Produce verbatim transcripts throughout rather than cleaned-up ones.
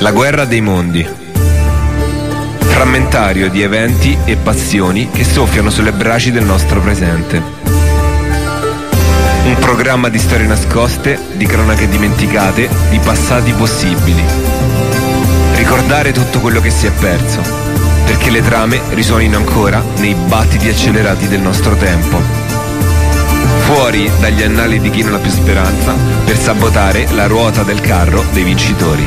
La guerra dei mondi. Frammentario di eventi e passioni che soffiano sulle braci del nostro presente. Un programma di storie nascoste, di cronache dimenticate, di passati possibili. Ricordare tutto quello che si è perso, perché le trame risuonino ancora nei battiti accelerati del nostro tempo. Fuori dagli annali di chi non ha più speranza, per sabotare la ruota del carro dei vincitori.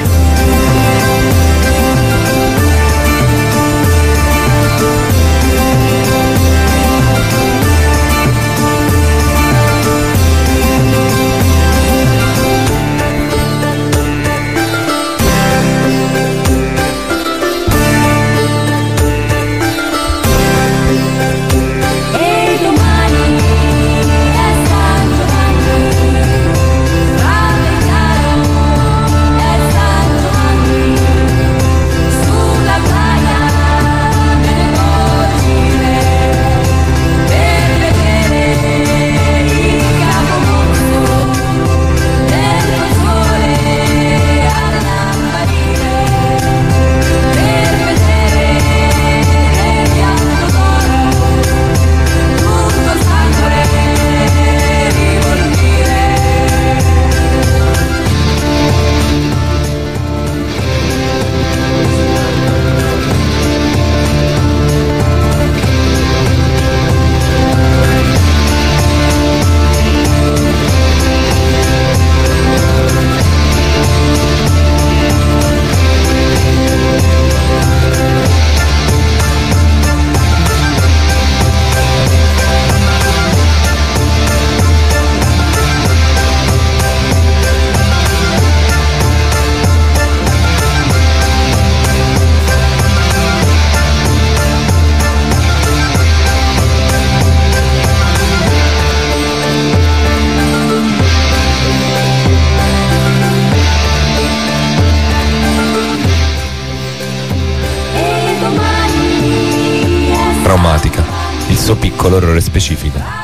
Traumatica, il suo piccolo errore specifico.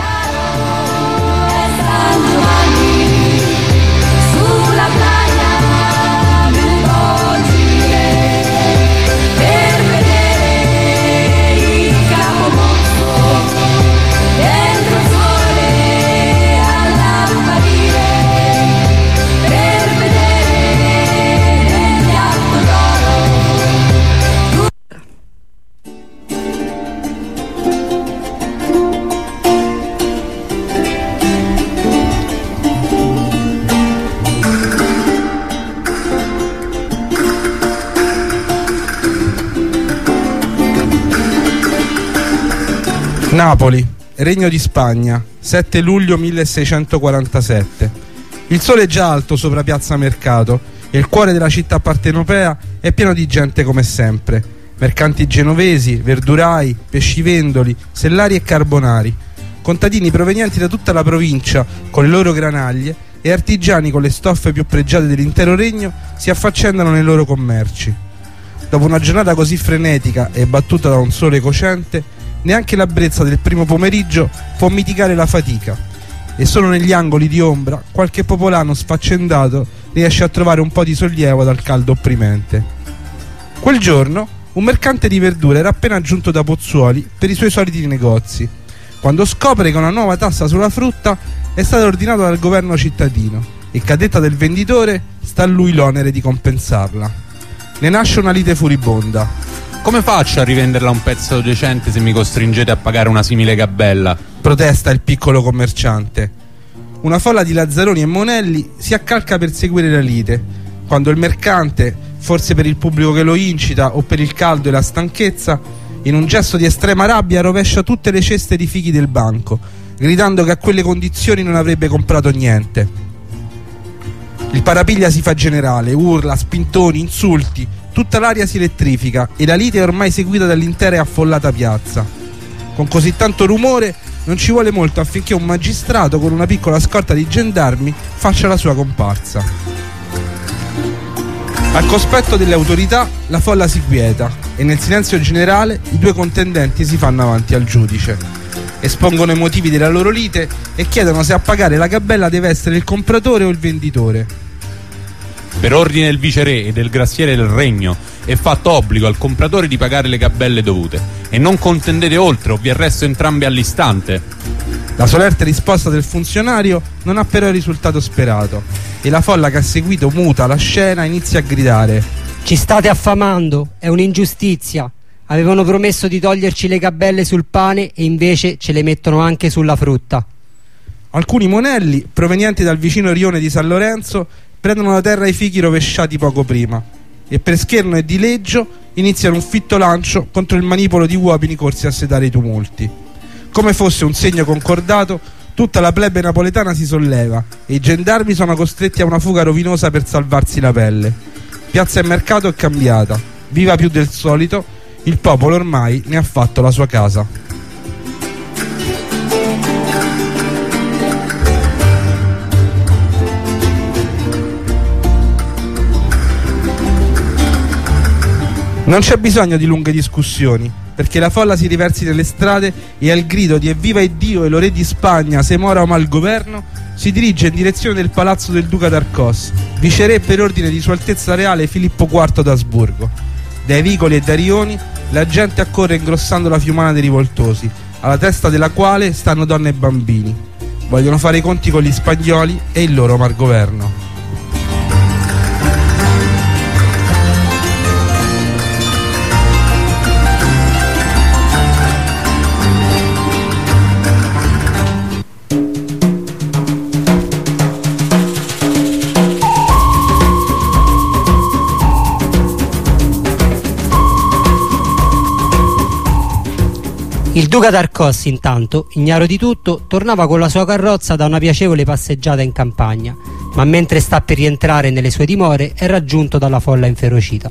Napoli, Regno di Spagna, sette luglio milleseicentoquarantasette. Il sole è già alto sopra Piazza Mercato e il cuore della città partenopea è pieno di gente come sempre. Mercanti genovesi, verdurai, pescivendoli, sellari e carbonari. Contadini provenienti da tutta la provincia con le loro granaglie e artigiani con le stoffe più pregiate dell'intero regno si affaccendano nei loro commerci. Dopo una giornata così frenetica e battuta da un sole cocente, neanche la brezza del primo pomeriggio può mitigare la fatica e solo negli angoli di ombra qualche popolano sfaccendato riesce a trovare un po' di sollievo dal caldo opprimente. Quel giorno un mercante di verdure era appena giunto da Pozzuoli per i suoi soliti negozi, quando scopre che una nuova tassa sulla frutta è stata ordinata dal governo cittadino e che a detta del venditore sta a lui l'onere di compensarla. Ne nasce una lite furibonda. Come faccio a rivenderla a un pezzo decente se mi costringete a pagare una simile gabella? Protesta il piccolo commerciante. Una folla di lazzaroni e monelli si accalca per seguire la lite, quando il mercante, forse per il pubblico che lo incita o per il caldo e la stanchezza, in un gesto di estrema rabbia rovescia tutte le ceste di fichi del banco, gridando che a quelle condizioni non avrebbe comprato niente. Il parapiglia si fa generale, urla, spintoni, insulti, tutta l'aria si elettrifica e la lite è ormai seguita dall'intera e affollata piazza. Con così tanto rumore non ci vuole molto affinché un magistrato con una piccola scorta di gendarmi faccia la sua comparsa. Al cospetto delle autorità la folla si quieta e nel silenzio generale i due contendenti si fanno avanti al giudice. Espongono i motivi della loro lite e chiedono se a pagare la gabella deve essere il compratore o il venditore. Per ordine del viceré e del graziere del regno è fatto obbligo al compratore di pagare le gabelle dovute, e non contendete oltre o vi arresto entrambi all'istante. La solerte risposta del funzionario non ha però il risultato sperato e la folla che ha seguito muta la scena inizia a gridare: ci state affamando, è un'ingiustizia. Avevano promesso di toglierci le gabelle sul pane e invece ce le mettono anche sulla frutta. Alcuni monelli, provenienti dal vicino rione di San Lorenzo, prendono da terra i fichi rovesciati poco prima e per scherno e dileggio iniziano un fitto lancio contro il manipolo di uomini corsi a sedare i tumulti. Come fosse un segno concordato, tutta la plebe napoletana si solleva e i gendarmi sono costretti a una fuga rovinosa per salvarsi la pelle. Piazza e mercato è cambiata, viva più del solito, il popolo ormai ne ha fatto la sua casa. Non c'è bisogno di lunghe discussioni, perché la folla si riversi nelle strade e al grido di evviva Iddio e lo re di Spagna, se mora o mal governo, si dirige in direzione del palazzo del duca d'Arcos, viceré per ordine di Sua Altezza Reale Filippo quarto d'Asburgo. Dai vicoli e dai rioni la gente accorre ingrossando la fiumana dei rivoltosi, alla testa della quale stanno donne e bambini. Vogliono fare i conti con gli spagnoli e il loro malgoverno. Il duca d'Arcos, intanto, ignaro di tutto, tornava con la sua carrozza da una piacevole passeggiata in campagna, ma mentre sta per rientrare nelle sue dimore è raggiunto dalla folla inferocita.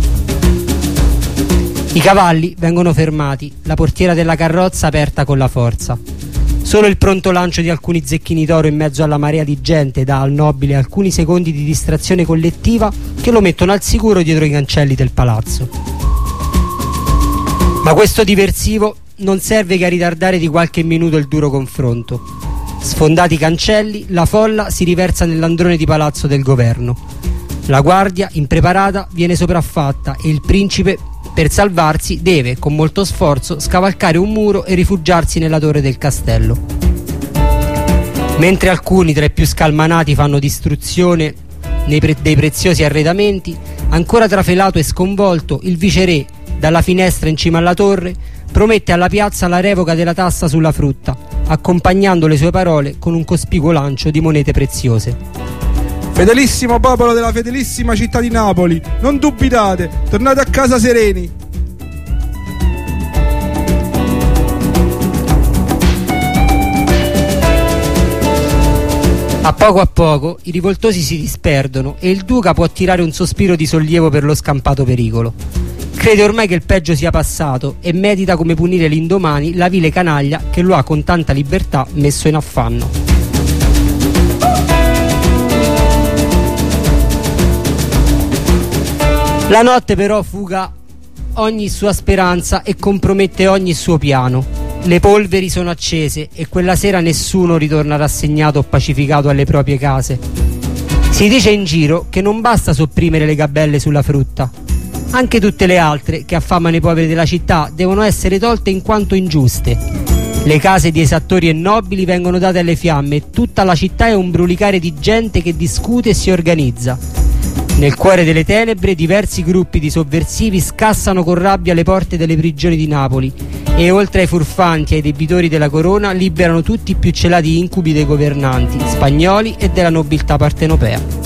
I cavalli vengono fermati, la portiera della carrozza aperta con la forza. Solo il pronto lancio di alcuni zecchini d'oro in mezzo alla marea di gente dà al nobile alcuni secondi di distrazione collettiva che lo mettono al sicuro dietro i cancelli del palazzo. Ma questo diversivo non serve che a ritardare di qualche minuto il duro confronto. Sfondati i cancelli, la folla si riversa nell'androne di palazzo del governo. La guardia, impreparata, viene sopraffatta e il principe, per salvarsi, deve, con molto sforzo, scavalcare un muro e rifugiarsi nella torre del castello. Mentre alcuni tra i più scalmanati fanno distruzione nei pre- dei preziosi arredamenti, ancora trafelato e sconvolto, il viceré, dalla finestra in cima alla torre, promette alla piazza la revoca della tassa sulla frutta, accompagnando le sue parole con un cospicuo lancio di monete preziose. Fedelissimo popolo della fedelissima città di Napoli, non dubitate, tornate a casa sereni. A poco a poco i rivoltosi si disperdono e il duca può tirare un sospiro di sollievo per lo scampato pericolo. Crede ormai che il peggio sia passato e medita come punire l'indomani la vile canaglia che lo ha con tanta libertà messo in affanno. La notte però fuga ogni sua speranza e compromette ogni suo piano. Le polveri sono accese e quella sera nessuno ritorna rassegnato o pacificato alle proprie case. Si dice in giro che non basta sopprimere le gabelle sulla frutta. Anche tutte le altre che affamano i poveri della città devono essere tolte in quanto ingiuste. Le case di esattori e nobili vengono date alle fiamme e tutta la città è un brulicare di gente che discute e si organizza. Nel cuore delle tenebre diversi gruppi di sovversivi scassano con rabbia le porte delle prigioni di Napoli e oltre ai furfanti e ai debitori della corona liberano tutti i più celati incubi dei governanti spagnoli e della nobiltà partenopea.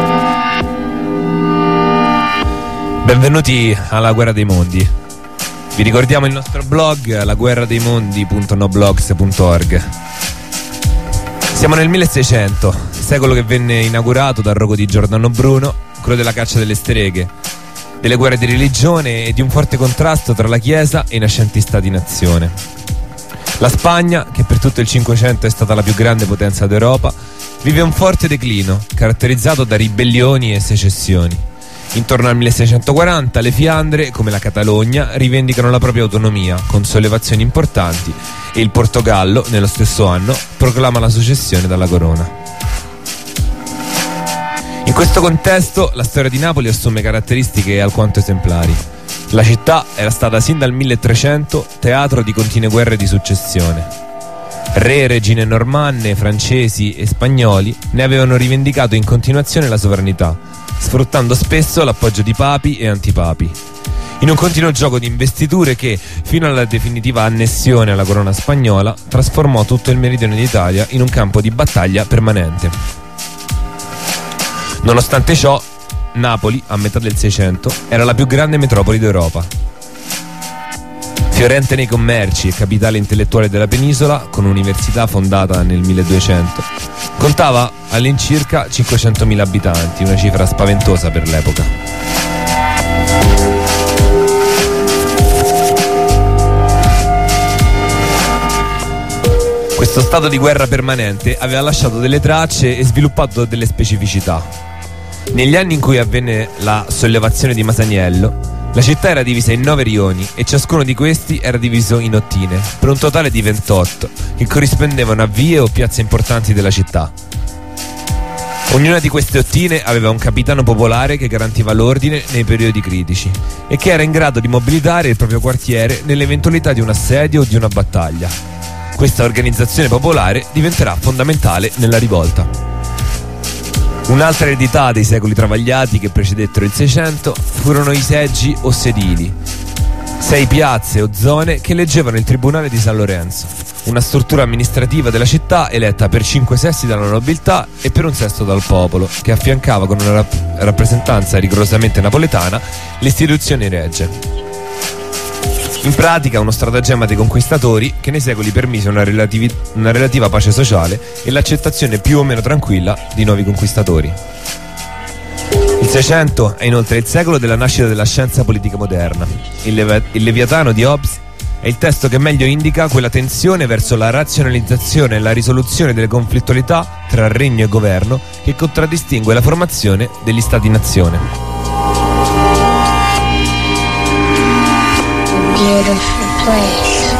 Benvenuti alla Guerra dei Mondi. Vi ricordiamo il nostro blog, la guerra dei mondi punto noblogs punto org. Siamo nel milleseicento, secolo che venne inaugurato dal rogo di Giordano Bruno, quello della caccia delle streghe, delle guerre di religione e di un forte contrasto tra la Chiesa e i nascenti stati-nazione. La Spagna, che per tutto il Cinquecento è stata la più grande potenza d'Europa, vive un forte declino, caratterizzato da ribellioni e secessioni. Intorno al milleseicentoquaranta le Fiandre, come la Catalogna, rivendicano la propria autonomia, con sollevazioni importanti, e il Portogallo, nello stesso anno, proclama la successione dalla corona. In questo contesto, la storia di Napoli assume caratteristiche alquanto esemplari. La città era stata sin dal milletrecento teatro di continue guerre di successione. Re e regine normanne, francesi e spagnoli ne avevano rivendicato in continuazione la sovranità, sfruttando spesso l'appoggio di papi e antipapi, in un continuo gioco di investiture che, fino alla definitiva annessione alla corona spagnola, trasformò tutto il meridione d'Italia in un campo di battaglia permanente. Nonostante ciò, Napoli, a metà del Seicento, era la più grande metropoli d'Europa. Fiorente nei commerci e capitale intellettuale della penisola, con un'università fondata nel milleduecento, contava all'incirca cinquecentomila abitanti, una cifra spaventosa per l'epoca. Questo stato di guerra permanente aveva lasciato delle tracce e sviluppato delle specificità. Negli anni in cui avvenne la sollevazione di Masaniello, la città era divisa in nove rioni e ciascuno di questi era diviso in ottine, per un totale di ventotto, che corrispondevano a vie o piazze importanti della città. Ognuna di queste ottine aveva un capitano popolare che garantiva l'ordine nei periodi critici e che era in grado di mobilitare il proprio quartiere nell'eventualità di un assedio o di una battaglia. Questa organizzazione popolare diventerà fondamentale nella rivolta. Un'altra eredità dei secoli travagliati che precedettero il Seicento furono i seggi o sedili, sei piazze o zone che eleggevano il Tribunale di San Lorenzo, una struttura amministrativa della città eletta per cinque sesti dalla nobiltà e per un sesto dal popolo, che affiancava con una rap- rappresentanza rigorosamente napoletana le istituzioni regie. In pratica uno stratagemma dei conquistatori che nei secoli permise una, relativi- una relativa pace sociale e l'accettazione più o meno tranquilla di nuovi conquistatori. Il Seicento è inoltre il secolo della nascita della scienza politica moderna. Il, Levi- il Leviatano di Hobbes è il testo che meglio indica quella tensione verso la razionalizzazione e la risoluzione delle conflittualità tra regno e governo che contraddistingue la formazione degli stati-nazione. Beautiful place.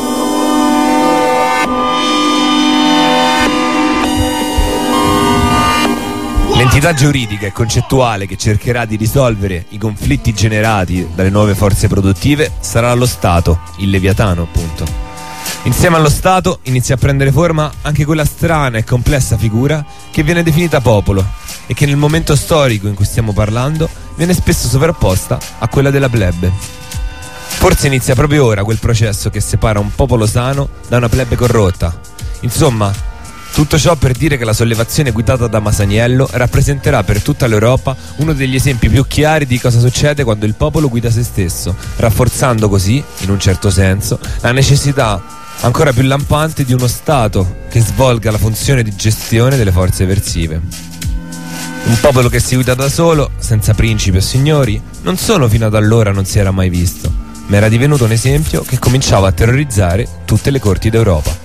L'entità giuridica e concettuale che cercherà di risolvere i conflitti generati dalle nuove forze produttive sarà lo Stato, il Leviatano appunto. Insieme allo Stato inizia a prendere forma anche quella strana e complessa figura che viene definita popolo e che nel momento storico in cui stiamo parlando viene spesso sovrapposta a quella della plebe. Forse inizia proprio ora quel processo che separa un popolo sano da una plebe corrotta. Insomma, tutto ciò per dire che la sollevazione guidata da Masaniello rappresenterà per tutta l'Europa uno degli esempi più chiari di cosa succede quando il popolo guida se stesso, rafforzando così, in un certo senso, la necessità ancora più lampante di uno Stato che svolga la funzione di gestione delle forze eversive. Un popolo che si guida da solo, senza principi o signori, non solo fino ad allora non si era mai visto, ma era divenuto un esempio che cominciava a terrorizzare tutte le corti d'Europa.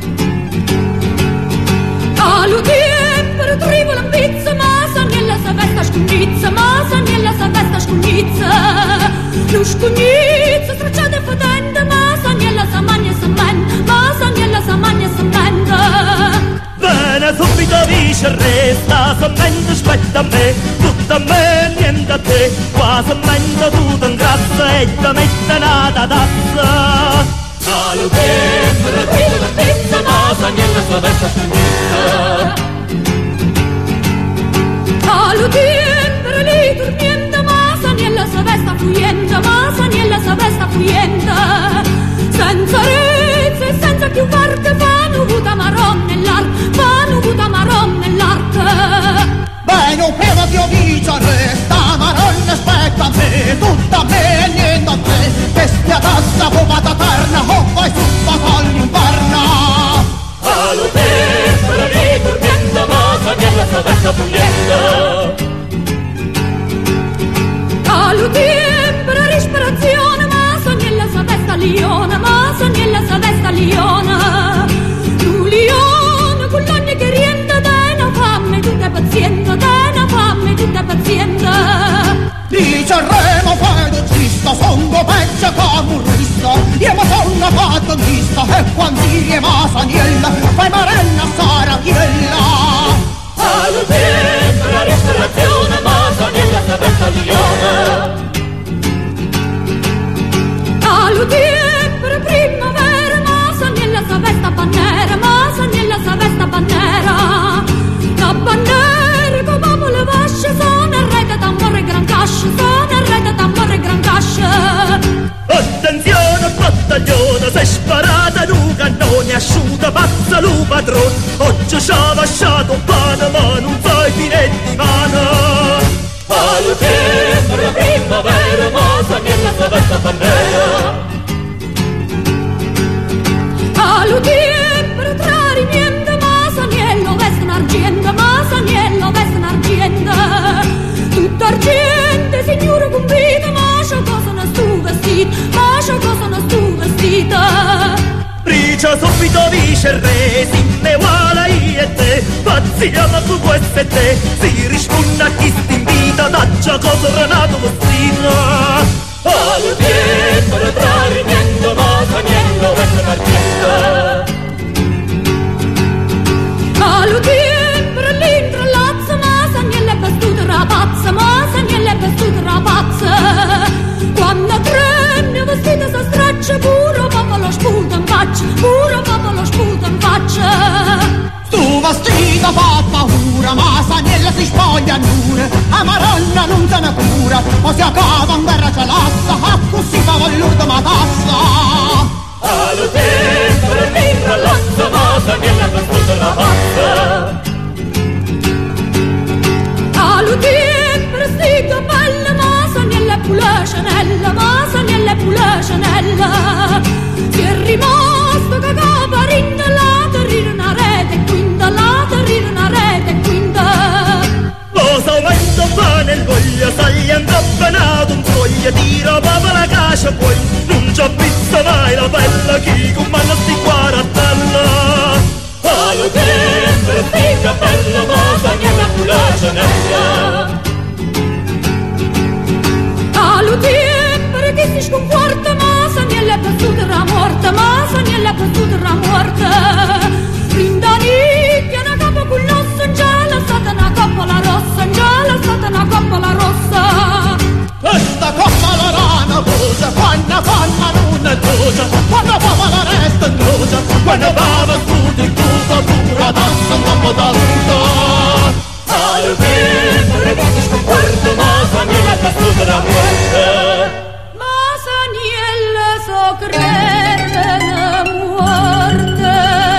Pizza, ma Saniella sapesse quasi mente spetta a me, tutto a me e niente a te, quasi mente tu ti incazza e ti mette nata tazza. Allo tempo, la vita la pizza, ma sa niente sua vesta finita. Allo tempo, lì dormiente, ma sa niente sua vesta fuyente, ma sa niente sua vesta fuyente. Senza rezze e senza più barche, fanno vuta marron nell'arca, fanno vuta marron nell'arca. Bene, prima che io dica resta maronna aspetta a me, tutta a me e niente a te, bestia tassa, pomata terna, o vai su battaglia in barna. Allo tempo, la vita dormiente, ma sa niente sua vesta fuyente. Allo tempo, la respirazione, ma sa niente sua vesta liona, ma sa niente sua vesta liona. Tu liona, con l'ogni che rientra, dai una fame, tu te pazienza, dai una fame, tu te pazienza. Dice il remo fedocista, songo peggio come un rista, io ma sono pattonista, e quando io ma saniella, fai marenna sarachiella. Allo tempo, la respirazione, ma sa niente sua vesta liona. Allo tempo, primavera, ma sa niente sua vesta bannera, ma sa niente sua vesta bannera. La bannera che uomo le vasce, sono a rete d'amore gran cascia, sono a rete d'amore gran cascia. Attenzione battaglione, sei sparata in un cannone, asciuta pazza lu padrone, oggi ci ha lasciato un pane ma non sai fine di mano. Allo tempo, la primavera, ma sa niente sua vesta bannera. Allo tempo, trari niente, ma sa niente veste un'argenda, ma sa niente veste un'argenda. Tutto argente, signore convita, ma c'è cosa non stu vestito, ma c'è cosa non stu vestito. Ricia subito dice il re, si ne uguale io e te, pazziamo su questo e te, si risponde a chi sti invita, daccia cosa renato vestito. Allo tempo, le trari niente, ma sa niente veste un'argenda. Allo tempo, l'intrallazza, ma sa niente vestito rapazza, ma sa niente vestito rapazza. Quando trenne vestito si straccia, pure papà lo sputa in faccia, pure papà lo sputa in faccia. Tu vestita fa paura, ma sa niente si spoglia nure, a maronna non te ne cura, o si accava in guerra ce l'assa, a così fa l'urda matassa. Allo tempo, l'intrallazza, ma sa niente vestito rapazza. Allo tempo, vestito bella, ma sa niente pula Chanel, ma sa niente pula Chanel. Si è rimasto che caparinda, la terrire una rete quinta, la terrire una rete quinta. Lo s'aumenta bene il voglio, sai incappanato un foglio, tira papà la cascia poi, non ci pizza mai la bella, chi comanda sti quarantella. Allo tempo, vestita bella, ma sa niente pula Chanel. Allo tempo, che si sconforta, ma sa niente perduta la morte, ma sa niente perduta la morte. Rindanicchia una coppa con l'osso, già la stata una coppola rossa, già la stata una coppola rossa. Questa coppola rana rosa, quando fanno non è dosa, quando papà la resta in rosa, quando va vestito in cosa, pura tassa, un po' da luta. Allo tempo, che si sconforta, ma sa niente perduta la morte. Ma sa niente so credere la morte.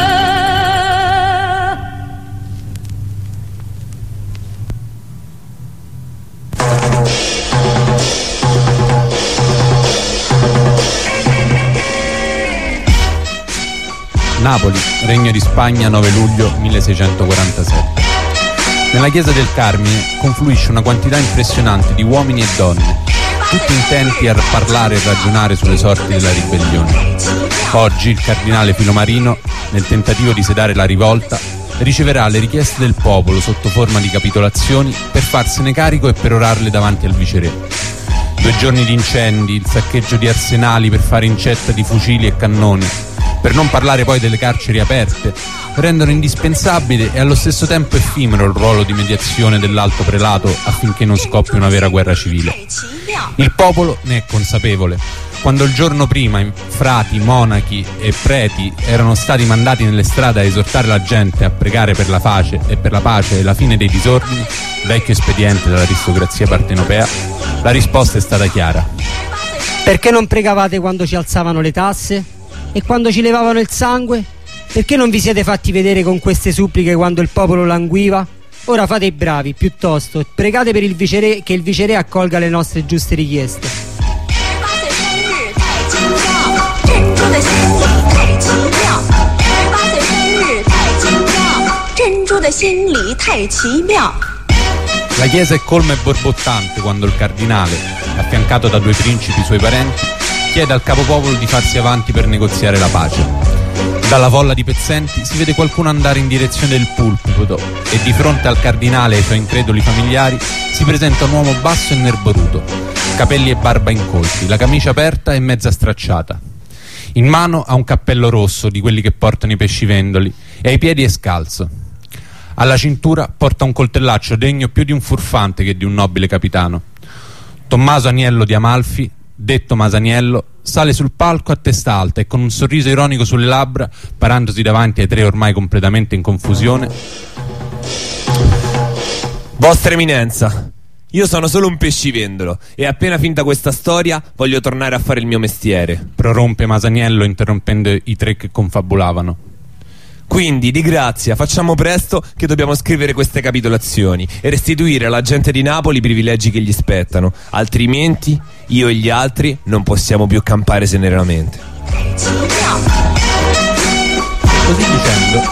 Napoli, Regno di Spagna, nove luglio milleseicentoquarantasette. Nella chiesa del Carmine confluisce una quantità impressionante di uomini e donne, tutti intenti a parlare e ragionare sulle sorti della ribellione. Oggi il cardinale Filomarino, nel tentativo di sedare la rivolta, riceverà le richieste del popolo sotto forma di capitolazioni per farsene carico e perorarle davanti al viceré. Due giorni di incendi, il saccheggio di arsenali per fare incetta di fucili e cannoni, Per non parlare poi delle carceri aperte, rendono indispensabile e allo stesso tempo effimero il ruolo di mediazione dell'alto prelato affinché non scoppi una vera guerra civile. Il popolo ne è consapevole. Quando il giorno prima frati, monachi e preti erano stati mandati nelle strade a esortare la gente a pregare per la pace e per la pace e la fine dei disordini, vecchio espediente dell'aristocrazia partenopea, la risposta è stata chiara. Perché non pregavate quando ci alzavano le tasse? E quando ci levavano il sangue? Perché non vi siete fatti vedere con queste suppliche quando il popolo languiva? Ora fate i bravi, piuttosto pregate per il viceré, che il viceré accolga le nostre giuste richieste. La chiesa è colma e borbottante quando il cardinale, affiancato da due principi suoi parenti, chiede al capopopolo di farsi avanti per negoziare la pace. Dalla folla di pezzenti si vede qualcuno andare in direzione del pulpito e di fronte al cardinale e ai suoi increduli familiari si presenta un uomo basso e nerboruto, capelli e barba incolti, la camicia aperta e mezza stracciata. In mano ha un cappello rosso di quelli che portano i pescivendoli e ai piedi è scalzo. Alla cintura porta un coltellaccio degno più di un furfante che di un nobile capitano. Tommaso Aniello di Amalfi, detto Masaniello, sale sul palco a testa alta e con un sorriso ironico sulle labbra, parandosi davanti ai tre ormai completamente in confusione. Vostra Eminenza, io sono solo un pescivendolo e appena finita questa storia voglio tornare a fare il mio mestiere, prorompe Masaniello interrompendo i tre che confabulavano. Quindi, di grazia, facciamo presto che dobbiamo scrivere queste capitolazioni e restituire alla gente di Napoli i privilegi che gli spettano, altrimenti io e gli altri non possiamo più campare serenamente. Così dicendo,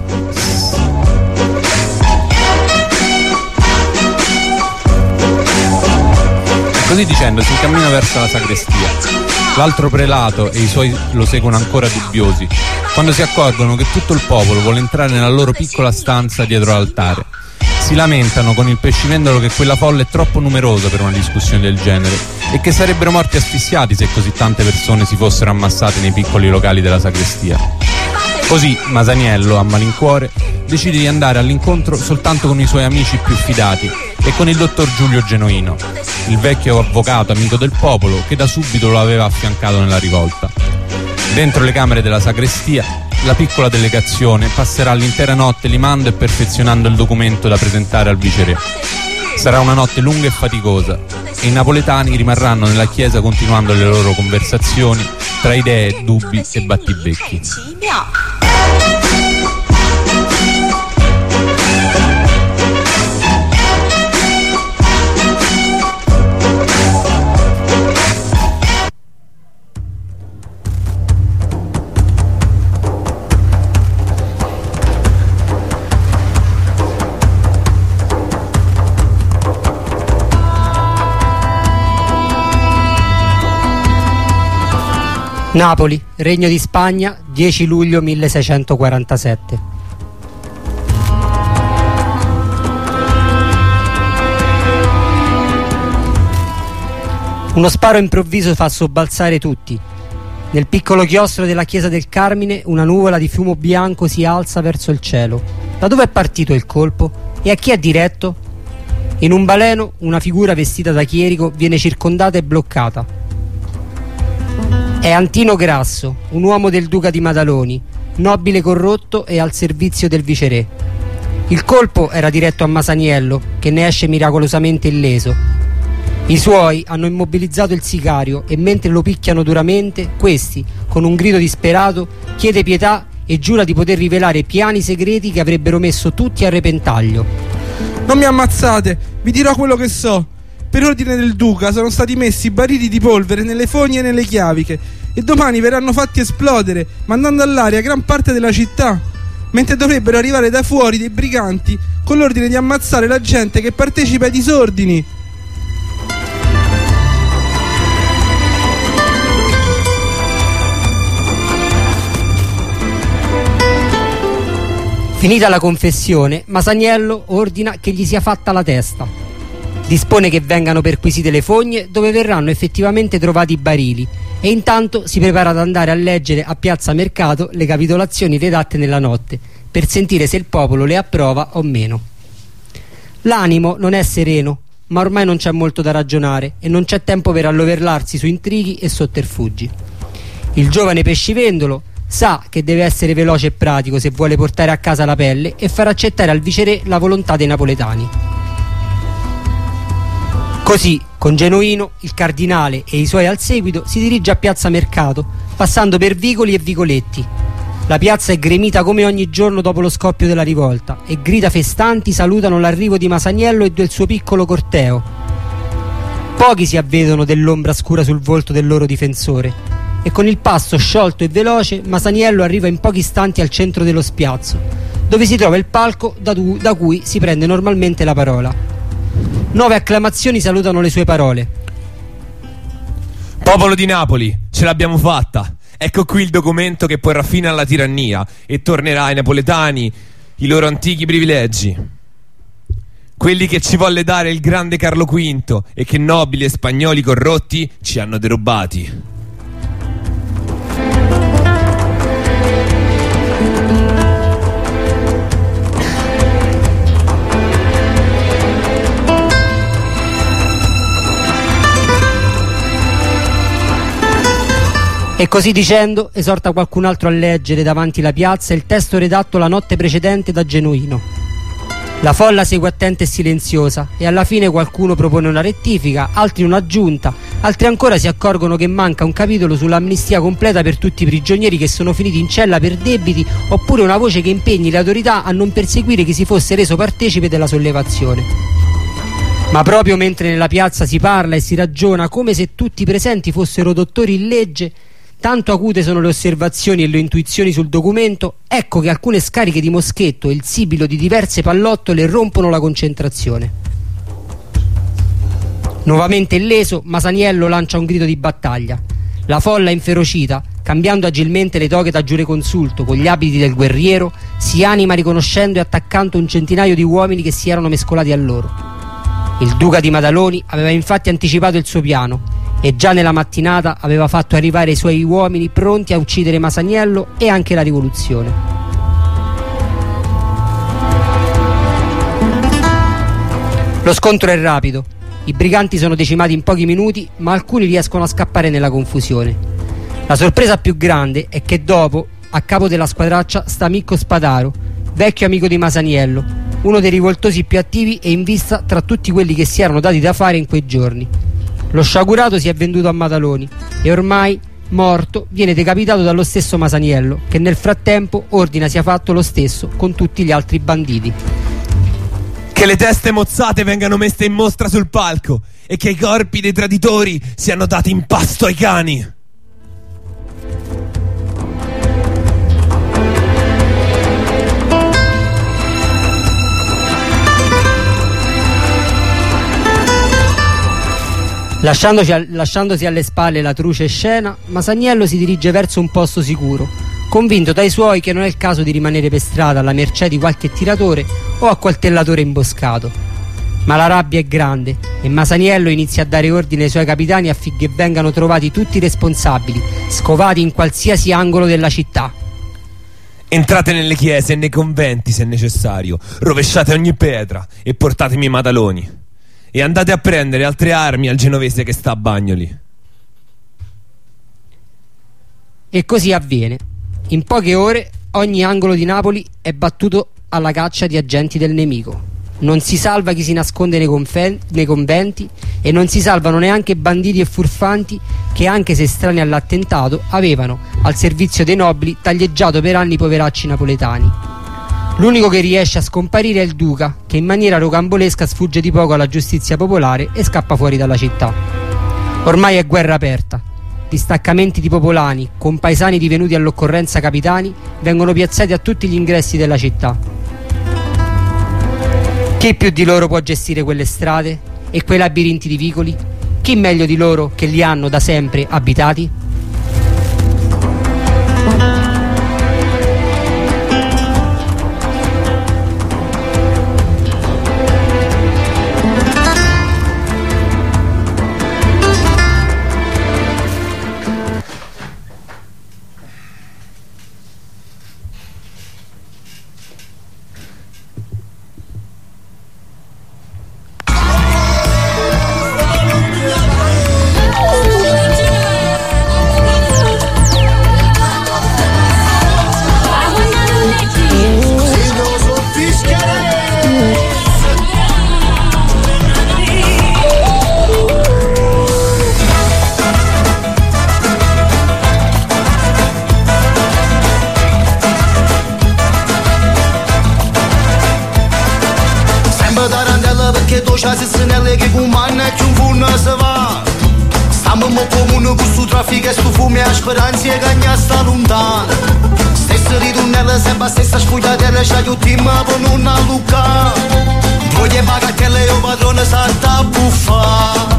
così dicendo si incammina verso la sagrestia. L'altro prelato e i suoi lo seguono ancora dubbiosi, quando si accorgono che tutto il popolo vuole entrare nella loro piccola stanza dietro l'altare. Si lamentano con il pescivendolo che quella folla è troppo numerosa per una discussione del genere e che sarebbero morti asfissiati se così tante persone si fossero ammassate nei piccoli locali della sagrestia. Così Masaniello, a malincuore, decide di andare all'incontro soltanto con i suoi amici più fidati e con il dottor Giulio Genoino, il vecchio avvocato amico del popolo che da subito lo aveva affiancato nella rivolta. Dentro le camere della sagrestia, la piccola delegazione passerà l'intera notte limando e perfezionando il documento da presentare al viceré. Sarà una notte lunga e faticosa e i napoletani rimarranno nella chiesa continuando le loro conversazioni tra idee, dubbi e battibecchi. Napoli, Regno di Spagna, dieci luglio milleseicentoquarantasette. Uno sparo improvviso fa sobbalzare tutti. Nel piccolo chiostro della chiesa del Carmine una nuvola di fumo bianco si alza verso il cielo. Da dove è partito il colpo? E a chi è diretto? In un baleno una figura vestita da chierico viene circondata e bloccata. È Antino Grasso, un uomo del duca di Madaloni, nobile corrotto e al servizio del viceré. Il colpo era diretto a Masaniello, che ne esce miracolosamente illeso. I suoi hanno immobilizzato il sicario e mentre lo picchiano duramente, questi, con un grido disperato, chiede pietà e giura di poter rivelare piani segreti che avrebbero messo tutti a repentaglio. Non mi ammazzate, vi dirò quello che so. Per ordine del duca sono stati messi barili di polvere nelle fogne e nelle chiaviche e domani verranno fatti esplodere, mandando all'aria gran parte della città, mentre dovrebbero arrivare da fuori dei briganti con l'ordine di ammazzare la gente che partecipa ai disordini. Finita la confessione, Masaniello ordina che gli sia fatta la testa. Dispone che vengano perquisite le fogne dove verranno effettivamente trovati i barili e intanto si prepara ad andare a leggere a Piazza Mercato le capitolazioni redatte nella notte per sentire se il popolo le approva o meno. L'animo non è sereno, ma ormai non c'è molto da ragionare e non c'è tempo per alloverlarsi su intrighi e sotterfugi. Il giovane pescivendolo sa che deve essere veloce e pratico se vuole portare a casa la pelle e far accettare al viceré la volontà dei napoletani. Così, con Genuino, il cardinale e i suoi al seguito si dirige a Piazza Mercato, passando per vicoli e vicoletti. La piazza è gremita come ogni giorno dopo lo scoppio della rivolta e grida festanti salutano l'arrivo di Masaniello e del suo piccolo corteo. Pochi si avvedono dell'ombra scura sul volto del loro difensore e con il passo sciolto e veloce Masaniello arriva in pochi istanti al centro dello spiazzo, dove si trova il palco da, tu- da cui si prende normalmente la parola. Nove acclamazioni salutano le sue parole. Popolo di Napoli, ce l'abbiamo fatta. Ecco qui il documento che porrà fine alla tirannia e tornerà ai napoletani i loro antichi privilegi. Quelli che ci volle dare il grande Carlo quinto e che nobili e spagnoli corrotti ci hanno derubati. E così dicendo esorta qualcun altro a leggere davanti la piazza il testo redatto la notte precedente da Genuino. La folla segue attenta e silenziosa e alla fine qualcuno propone una rettifica, altri un'aggiunta, altri ancora si accorgono che manca un capitolo sull'amnistia completa per tutti i prigionieri che sono finiti in cella per debiti, oppure una voce che impegni le autorità a non perseguire chi si fosse reso partecipe della sollevazione. Ma proprio mentre nella piazza si parla e si ragiona come se tutti i presenti fossero dottori in legge, tanto acute sono le osservazioni e le intuizioni sul documento, ecco che alcune scariche di moschetto e il sibilo di diverse pallottole rompono la concentrazione. Nuovamente illeso, Masaniello lancia un grido di battaglia. La folla inferocita, cambiando agilmente le toghe da giureconsulto con gli abiti del guerriero, si anima riconoscendo e attaccando un centinaio di uomini che si erano mescolati a loro. Il duca di Madaloni aveva infatti anticipato il suo piano e già nella mattinata aveva fatto arrivare i suoi uomini pronti a uccidere Masaniello e anche la rivoluzione. Lo scontro è rapido, i briganti sono decimati in pochi minuti, ma alcuni riescono a scappare nella confusione. La sorpresa più grande è che dopo, a capo della squadraccia, sta Micco Spadaro, vecchio amico di Masaniello, uno dei rivoltosi più attivi e in vista tra tutti quelli che si erano dati da fare in quei giorni. Lo sciagurato si è venduto a Madaloni e ormai, morto, viene decapitato dallo stesso Masaniello, che nel frattempo ordina sia fatto lo stesso con tutti gli altri banditi. Che le teste mozzate vengano messe in mostra sul palco e che i corpi dei traditori siano dati in pasto ai cani. Lasciandosi, lasciandosi alle spalle la truce scena, Masaniello si dirige verso un posto sicuro, convinto dai suoi che non è il caso di rimanere per strada alla mercé di qualche tiratore o accoltellatore imboscato. Ma la rabbia è grande e Masaniello inizia a dare ordine ai suoi capitani affinché vengano trovati tutti i responsabili, scovati in qualsiasi angolo della città. Entrate nelle chiese e nei conventi se necessario, rovesciate ogni pietra e portatemi i Madaloni. E andate a prendere altre armi al genovese che sta a Bagnoli. E così avviene. In poche ore ogni angolo di Napoli è battuto alla caccia di agenti del nemico. Non si salva chi si nasconde nei, confen- nei conventi e non si salvano neanche banditi e furfanti che, anche se estranei all'attentato, avevano al servizio dei nobili taglieggiato per anni i poveracci napoletani. L'unico che riesce a scomparire è il duca, che in maniera rocambolesca sfugge di poco alla giustizia popolare e scappa fuori dalla città. Ormai è guerra aperta. Distaccamenti di popolani, compaesani divenuti all'occorrenza capitani, vengono piazzati a tutti gli ingressi della città. Chi più di loro può gestire quelle strade e quei labirinti di vicoli? Chi meglio di loro che li hanno da sempre abitati? c'è senelle che comanda e che un funno se va. Stiamo mo comune con sto traffico e sto fumo a speranza e cagna sta lontano. Stessa ritornella sempre stessa scugliatella c'ha più team per non allucca. Voglio bagatelle e o padrone salta a buffa.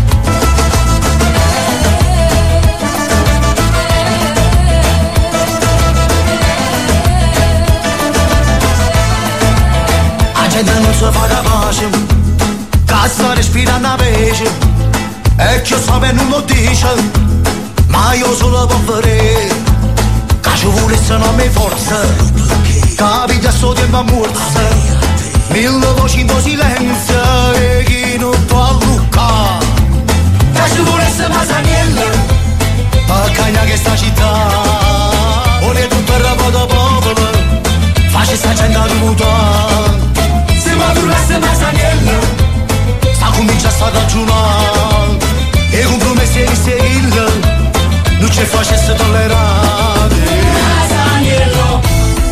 La gente non si fa da pace, cassa respira una pesce. E chi sapere non lo dice, ma io solo può vedere. Che ci volesse una mia forza, capite a sto tempo a morsa. Mille voci in silenzio e chi non può alluccare. Che ci volesse Masaniello, per cagna che sta città. Ora è tutto il rapo da popolo, faccia sta gente a mutare. Se mi volesse Masaniello, sta cominciando a ragionare. E con promesse di seguirlo non ci facesse tollerare. Masaniello,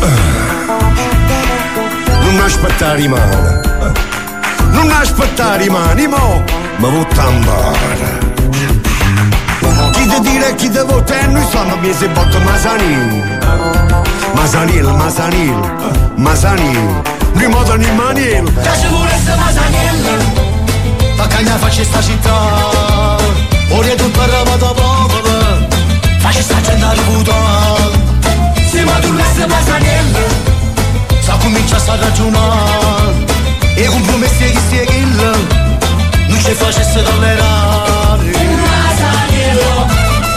non aspettare rimane, non aspettare rimane, mo ma vuttambare. Chi te dire chi te vota e noi stanno a biese botto Masanil. Masanil, Masanil, Masanil, prima da Nimaniel. Che ci volesse Masaniello, ma cagna faccia sta città. Ora è tutto arrabbiato popolo, faccia sta gente a riputare. Se ma tu lassi Masaniello, sa comincia a ragionare. E con promesse che si kill, non ci facesse tollerare. Masaniello,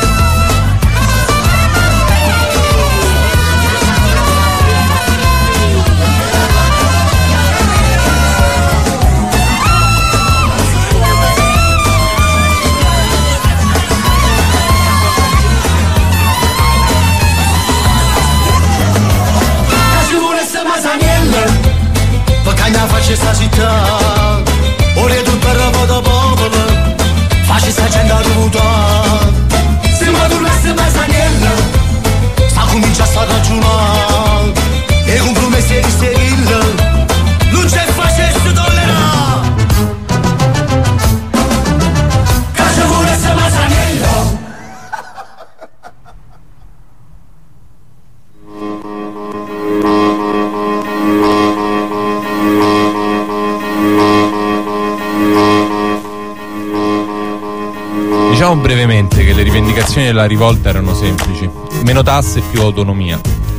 cagna faccia sta città. Ora è tutto arrabbiato popolo, faccia sta gente a riputare. Se ma tu lassi Masaniello, sta cominciando a ragionare. E con promesse di seguirlo non ci facesse tollerare. Che ci volesse Masaniello. Diciamo brevemente che le rivendicazioni della rivolta erano semplici: meno tasse e più autonomia,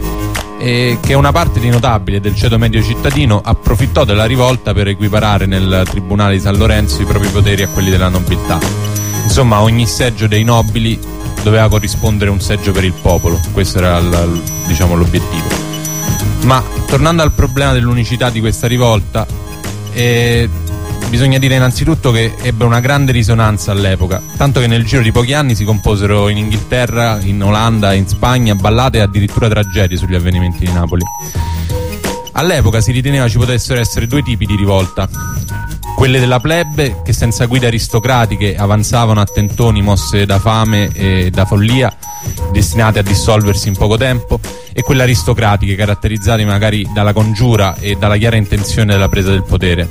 e che una parte di notabili del ceto medio cittadino approfittò della rivolta per equiparare nel tribunale di San Lorenzo i propri poteri a quelli della nobiltà. Insomma, a ogni seggio dei nobili doveva corrispondere un seggio per il popolo. Questo era il, diciamo, l'obiettivo. Ma tornando al problema dell'unicità di questa rivolta, eh, bisogna dire innanzitutto che ebbe una grande risonanza all'epoca, tanto che nel giro di pochi anni si composero in Inghilterra, in Olanda, in Spagna ballate e addirittura tragedie sugli avvenimenti di Napoli. All'epoca si riteneva ci potessero essere due tipi di rivolta: quelle della plebe, che senza guide aristocratiche avanzavano a tentoni mosse da fame e da follia, destinate a dissolversi in poco tempo, e quelle aristocratiche, caratterizzate magari dalla congiura e dalla chiara intenzione della presa del potere.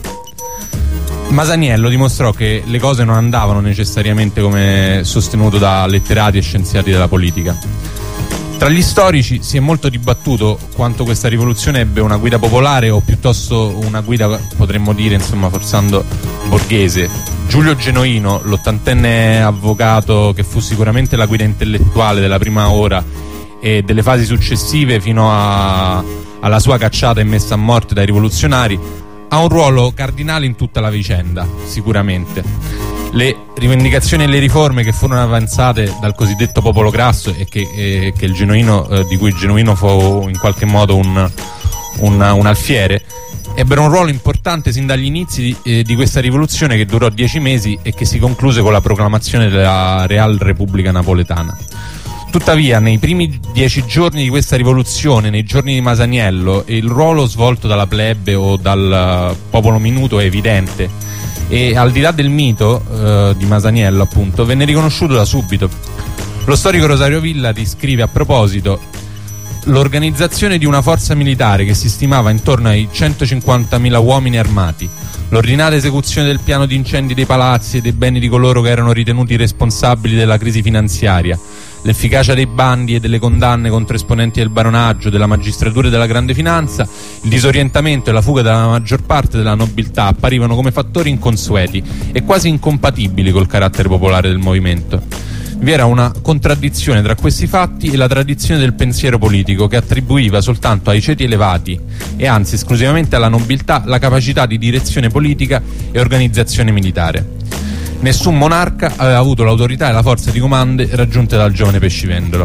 Masaniello dimostrò che le cose non andavano necessariamente come sostenuto da letterati e scienziati della politica. Tra gli storici si è molto dibattuto quanto questa rivoluzione ebbe una guida popolare o piuttosto una guida, potremmo dire, insomma, forzando, borghese. Giulio Genoino, l'ottantenne avvocato che fu sicuramente la guida intellettuale della prima ora e delle fasi successive fino a, alla sua cacciata e messa a morte dai rivoluzionari, ha un ruolo cardinale in tutta la vicenda, sicuramente. Le rivendicazioni e le riforme che furono avanzate dal cosiddetto popolo grasso e che, eh, che il Genuino, eh, di cui il Genuino fu in qualche modo un, un, un alfiere, ebbero un ruolo importante sin dagli inizi di, eh, di questa rivoluzione, che durò dieci mesi e che si concluse con la proclamazione della Real Repubblica Napoletana. Tuttavia, nei primi dieci giorni di questa rivoluzione, nei giorni di Masaniello, il ruolo svolto dalla plebe o dal popolo minuto è evidente, e al di là del mito eh, di Masaniello, appunto, venne riconosciuto da subito. Lo storico Rosario Villa descrive a proposito l'organizzazione di una forza militare che si stimava intorno ai centocinquantamila uomini armati, l'ordinata esecuzione del piano di incendi dei palazzi e dei beni di coloro che erano ritenuti responsabili della crisi finanziaria, l'efficacia dei bandi e delle condanne contro esponenti del baronaggio, della magistratura e della grande finanza, il disorientamento e la fuga della maggior parte della nobiltà apparivano come fattori inconsueti e quasi incompatibili col carattere popolare del movimento. Vi era una contraddizione tra questi fatti e la tradizione del pensiero politico, che attribuiva soltanto ai ceti elevati e anzi esclusivamente alla nobiltà la capacità di direzione politica e organizzazione militare. Nessun monarca aveva avuto l'autorità e la forza di comando raggiunte dal giovane pescivendolo.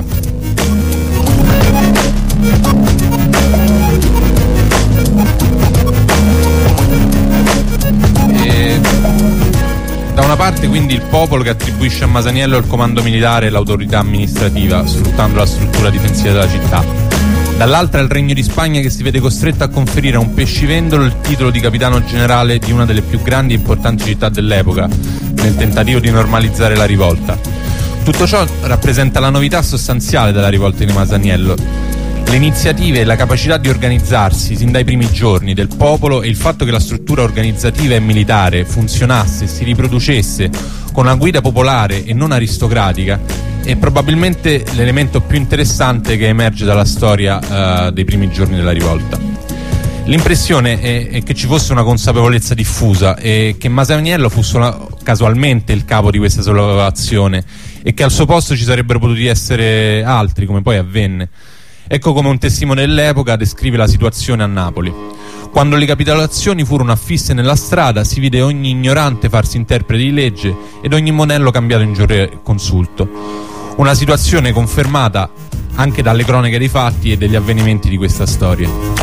E da una parte quindi il popolo che attribuisce a Masaniello il comando militare e l'autorità amministrativa, sfruttando la struttura difensiva della città. Dall'altra il Regno di Spagna che si vede costretto a conferire a un pescivendolo il titolo di capitano generale di una delle più grandi e importanti città dell'epoca, nel tentativo di normalizzare la rivolta. Tutto ciò rappresenta la novità sostanziale della rivolta di Masaniello. Le iniziative e la capacità di organizzarsi sin dai primi giorni del popolo e il fatto che la struttura organizzativa e militare funzionasse e si riproducesse con una guida popolare e non aristocratica è probabilmente l'elemento più interessante che emerge dalla storia uh, dei primi giorni della rivolta. L'impressione è, è che ci fosse una consapevolezza diffusa e che Masaniello fosse una, casualmente il capo di questa sollevazione e che al suo posto ci sarebbero potuti essere altri, come poi avvenne. Ecco come un testimone dell'epoca descrive la situazione a Napoli. Quando le capitolazioni furono affisse nella strada, si vide ogni ignorante farsi interprete di legge ed ogni monello cambiato in giureconsulto. Una situazione confermata anche dalle cronache dei fatti e degli avvenimenti di questa storia.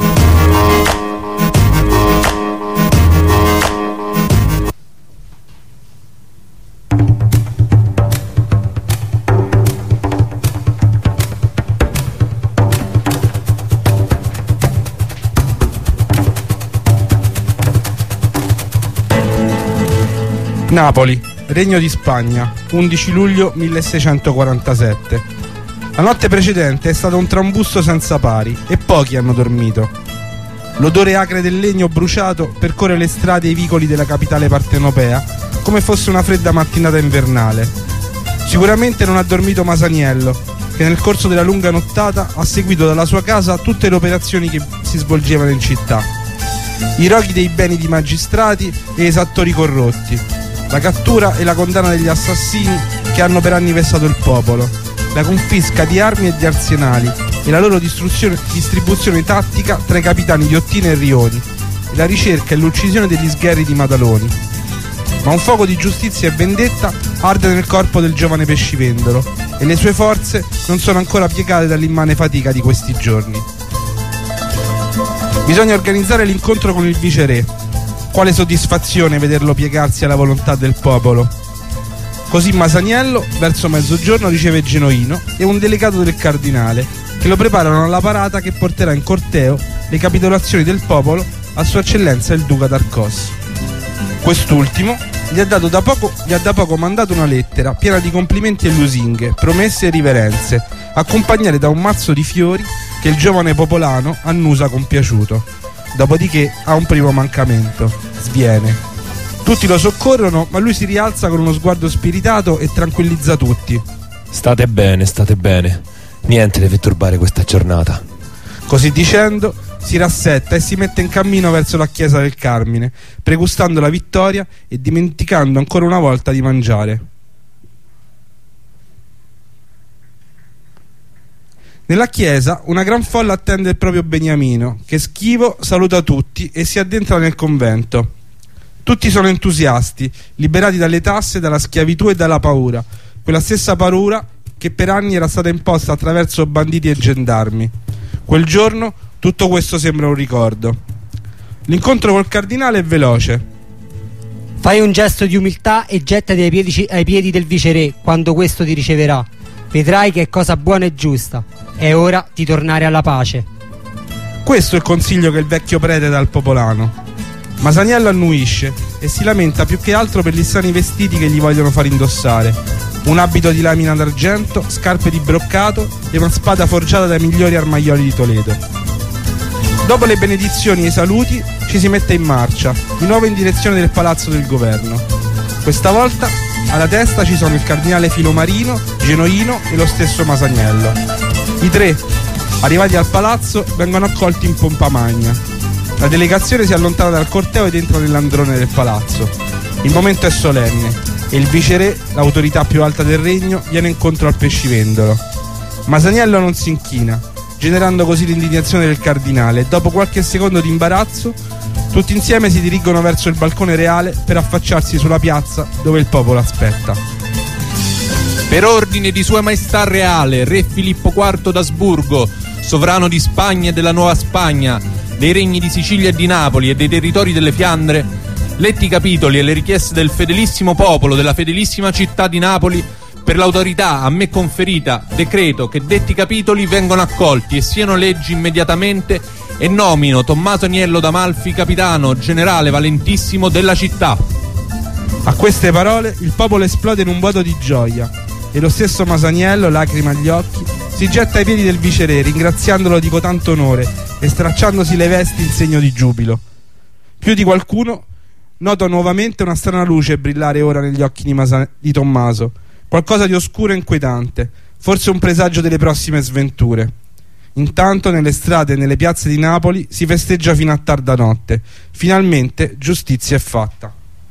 Napoli, Regno di Spagna, undici luglio milleseicentoquarantasette. La notte precedente è stato un trambusto senza pari e pochi hanno dormito. L'odore acre del legno bruciato percorre le strade e i vicoli della capitale partenopea come fosse una fredda mattinata invernale. Sicuramente non ha dormito Masaniello, che nel corso della lunga nottata ha seguito dalla sua casa tutte le operazioni che si svolgevano in città. I roghi dei beni di magistrati e esattori corrotti, la cattura e la condanna degli assassini che hanno per anni vessato il popolo, la confisca di armi e di arsenali e la loro distribuzione tattica tra i capitani di Ottina e Rioni, e la ricerca e l'uccisione degli sgherri di Maddaloni. Ma un fuoco di giustizia e vendetta arde nel corpo del giovane pescivendolo e le sue forze non sono ancora piegate dall'immane fatica di questi giorni. Bisogna organizzare l'incontro con il viceré. Quale soddisfazione vederlo piegarsi alla volontà del popolo. Così Masaniello, verso mezzogiorno, riceve Genoino e un delegato del cardinale, che lo preparano alla parata che porterà in corteo le capitolazioni del popolo a Sua Eccellenza il Duca d'Arcos. Quest'ultimo gli ha, dato da poco, gli ha da poco mandato una lettera piena di complimenti e lusinghe, promesse e riverenze, accompagnate da un mazzo di fiori che il giovane popolano annusa compiaciuto. Dopodiché ha un primo mancamento, sviene. Tutti lo soccorrono, ma lui si rialza con uno sguardo spiritato e tranquillizza tutti. State bene, state bene. Niente deve turbare questa giornata. Così dicendo, si rassetta e si mette in cammino verso la chiesa del Carmine, pregustando la vittoria e dimenticando ancora una volta di mangiare. Nella chiesa una gran folla attende il proprio Beniamino, che schivo saluta tutti e si addentra nel convento. Tutti sono entusiasti, liberati dalle tasse, dalla schiavitù e dalla paura, quella stessa paura che per anni era stata imposta attraverso banditi e gendarmi. Quel giorno tutto questo sembra un ricordo. L'incontro col cardinale è veloce. Fai un gesto di umiltà e gettati ai piedi, ai piedi del viceré quando questo ti riceverà. Vedrai che è cosa buona e giusta. È ora di tornare alla pace. Questo è il consiglio che il vecchio prete dà al popolano. Masaniello annuisce e si lamenta più che altro per gli strani vestiti che gli vogliono far indossare: un abito di lamina d'argento, scarpe di broccato e una spada forgiata dai migliori armaioli di Toledo. Dopo le benedizioni e i saluti ci si mette in marcia, di nuovo in direzione del palazzo del governo. Questa volta alla testa ci sono il cardinale Filomarino, Genoino e lo stesso Masaniello. I tre, arrivati al palazzo, vengono accolti in pompa magna. La delegazione si allontana dal corteo ed entra nell'androne del palazzo. Il momento è solenne e il viceré, l'autorità più alta del regno, viene incontro al pescivendolo. Masaniello non si inchina, generando così l'indignazione del cardinale, e dopo qualche secondo di imbarazzo tutti insieme si dirigono verso il balcone reale per affacciarsi sulla piazza dove il popolo aspetta. Per ordine di Sua Maestà Reale, Re Filippo quarto d'Asburgo, sovrano di Spagna e della Nuova Spagna, dei regni di Sicilia e di Napoli e dei territori delle Fiandre, letti i capitoli e le richieste del fedelissimo popolo della fedelissima città di Napoli, per l'autorità a me conferita, decreto che detti capitoli vengano accolti e siano leggi immediatamente, e nomino Tommaso Agnello d'Amalfi capitano generale valentissimo della città. A queste parole il popolo esplode in un vuoto di gioia e lo stesso Masaniello, lacrime agli occhi, si getta ai piedi del viceré ringraziandolo di cotanto onore e stracciandosi le vesti in segno di giubilo. Più di qualcuno nota nuovamente una strana luce brillare ora negli occhi di, Masa- di Tommaso, qualcosa di oscuro e inquietante, forse un presagio delle prossime sventure. Intanto nelle strade e nelle piazze di Napoli si festeggia fino a tarda notte. Finalmente giustizia è fatta.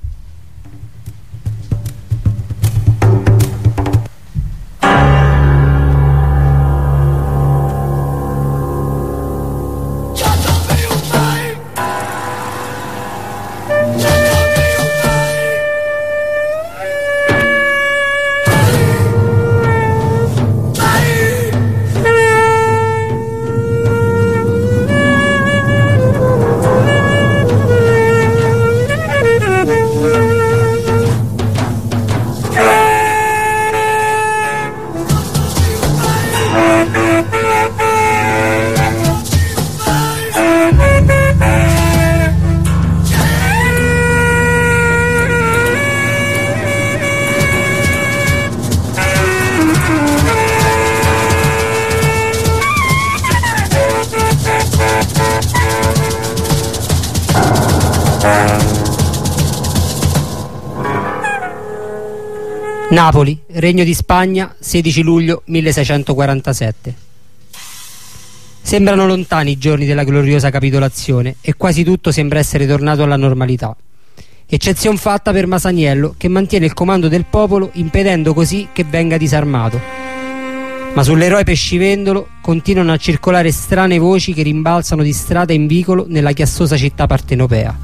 Napoli, Regno di Spagna, sedici luglio milleseicentoquarantasette. Sembrano lontani i giorni della gloriosa capitolazione e quasi tutto sembra essere tornato alla normalità. Eccezion fatta per Masaniello, che mantiene il comando del popolo impedendo così che venga disarmato. Ma sull'eroe pescivendolo continuano a circolare strane voci che rimbalzano di strada in vicolo nella chiassosa città partenopea.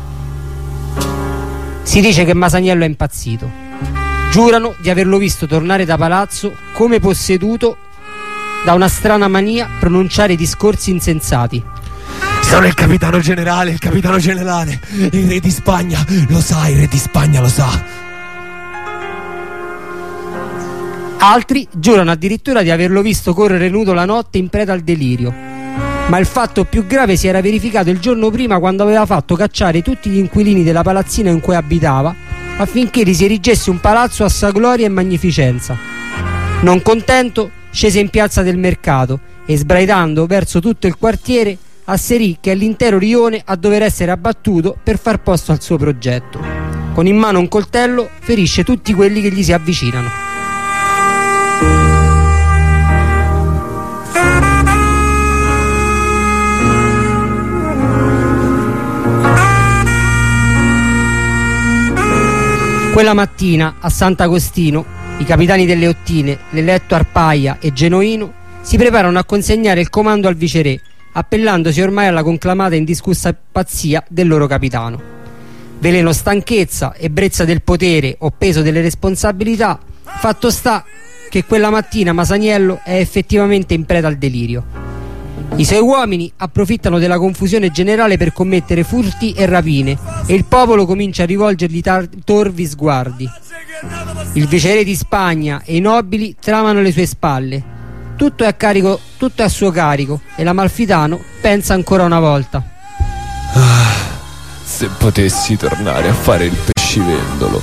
Si dice che Masaniello è impazzito. Giurano di averlo visto tornare da palazzo come posseduto da una strana mania pronunciare discorsi insensati. Sono il capitano generale, il capitano generale, il re di Spagna, lo sa, il re di Spagna lo sa. Altri giurano addirittura di averlo visto correre nudo la notte in preda al delirio. Ma il fatto più grave si era verificato il giorno prima, quando aveva fatto cacciare tutti gli inquilini della palazzina in cui abitava affinché gli si erigesse un palazzo a sua gloria e magnificenza. Non contento, scese in piazza del mercato e, sbraitando verso tutto il quartiere, asserì che è l'intero rione a dover essere abbattuto per far posto al suo progetto. Con in mano un coltello ferisce tutti quelli che gli si avvicinano. Quella mattina a Sant'Agostino i capitani delle Ottine, l'eletto Arpaia e Genoino, si preparano a consegnare il comando al viceré, appellandosi ormai alla conclamata e indiscussa pazzia del loro capitano. Veleno stanchezza, ebbrezza del potere o peso delle responsabilità, fatto sta che quella mattina Masaniello è effettivamente in preda al delirio. I suoi uomini approfittano della confusione generale per commettere furti e rapine e il popolo comincia a rivolgergli tar- torvi sguardi. Il viceré di Spagna e i nobili tramano alle sue spalle. Tutto è a carico, tutto è a suo carico e l'Amalfitano pensa ancora una volta: ah, se potessi tornare a fare il pescivendolo.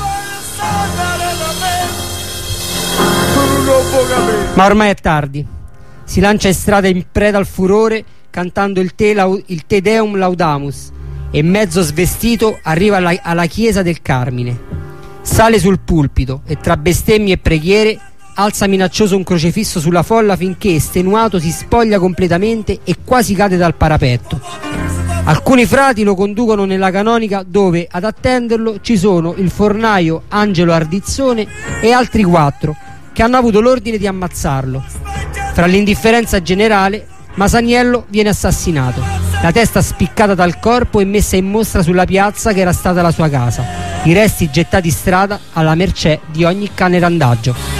Ma ormai è tardi. Si lancia in strada in preda al furore cantando il Te, lau- il te Deum Laudamus e mezzo svestito arriva alla, alla chiesa del Carmine. Sale sul pulpito e tra bestemmie e preghiere alza minaccioso un crocefisso sulla folla finché, estenuato, si spoglia completamente e quasi cade dal parapetto. Alcuni frati lo conducono nella canonica, dove ad attenderlo ci sono il fornaio Angelo Ardizzone e altri quattro che hanno avuto l'ordine di ammazzarlo. Fra l'indifferenza generale, Masaniello viene assassinato, la testa spiccata dal corpo e messa in mostra sulla piazza che era stata la sua casa, i resti gettati in strada alla mercé di ogni cane randagio.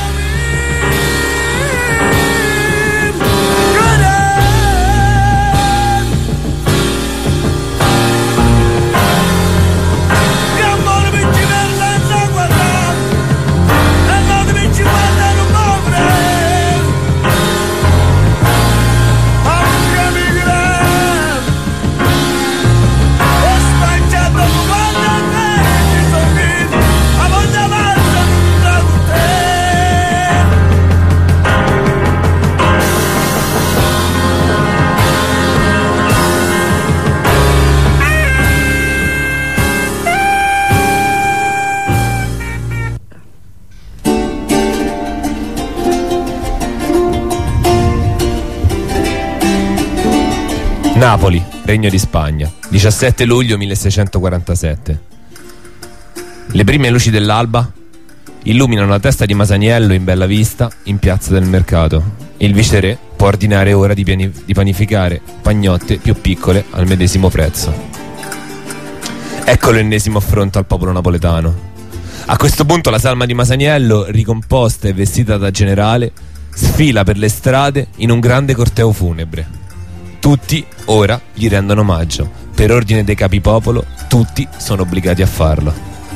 Napoli, Regno di Spagna, diciassette luglio milleseicentoquarantasette. Le prime luci dell'alba illuminano la testa di Masaniello in bella vista in piazza del mercato. Il viceré può ordinare ora di, piani- di panificare pagnotte più piccole al medesimo prezzo. Ecco l'ennesimo affronto al popolo napoletano. A questo punto la salma di Masaniello, ricomposta e vestita da generale, sfila per le strade in un grande corteo funebre. Tutti ora gli rendono omaggio. Per ordine dei capipopolo, tutti sono obbligati a farlo.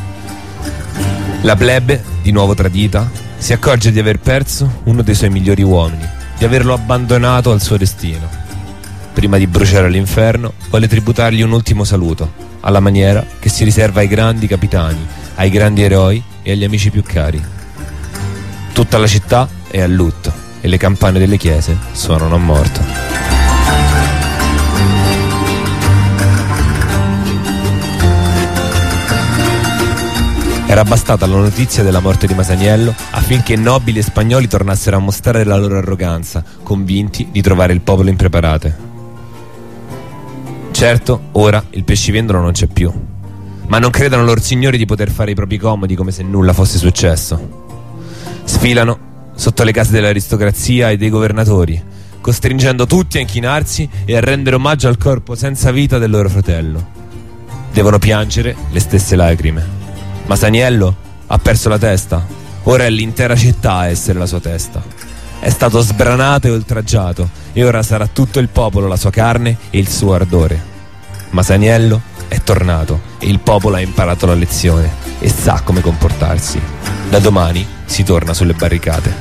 La plebe, di nuovo tradita, si accorge di aver perso uno dei suoi migliori uomini, di averlo abbandonato al suo destino. Prima di bruciare all'inferno, vuole tributargli un ultimo saluto, alla maniera che si riserva ai grandi capitani, ai grandi eroi e agli amici più cari. Tutta la città è a lutto e le campane delle chiese suonano a morto. Era bastata la notizia della morte di Masaniello affinché nobili e spagnoli tornassero a mostrare la loro arroganza, convinti di trovare il popolo impreparate. Certo, ora il pescivendolo non c'è più, ma non credano loro signori di poter fare i propri comodi come se nulla fosse successo. Sfilano sotto le case dell'aristocrazia e dei governatori, costringendo tutti a inchinarsi e a rendere omaggio al corpo senza vita del loro fratello. Devono piangere le stesse lacrime. Masaniello ha perso la testa, ora è l'intera città a essere la sua testa. È stato sbranato e oltraggiato e ora sarà tutto il popolo la sua carne e il suo ardore. Masaniello è tornato e il popolo ha imparato la lezione e sa come comportarsi. Da domani si torna sulle barricate.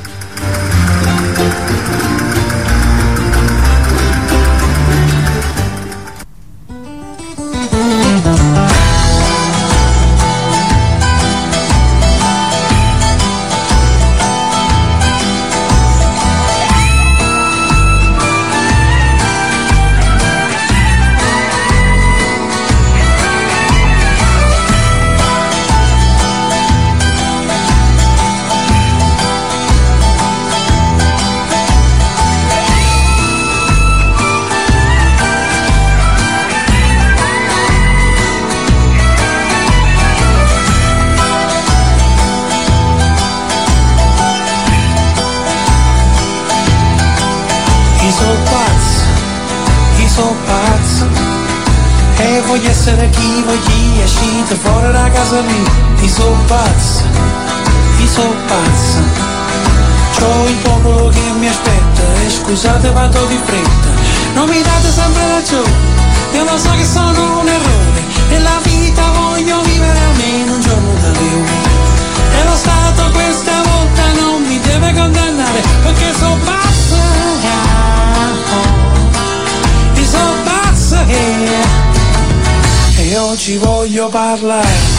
Voglio essere chi voglio, uscite fuori da casa mia. Io sono pazzo, io sono pazzo. C'ho il popolo che mi aspetta e scusate vado di fretta. Non mi date sempre ragione, io lo so che sono un errore. Nella vita voglio vivere almeno un giorno da leone. E lo Stato questa volta non mi deve condannare, perché sono pazzo. Io sono pazzo, yeah. E oggi voglio parlare.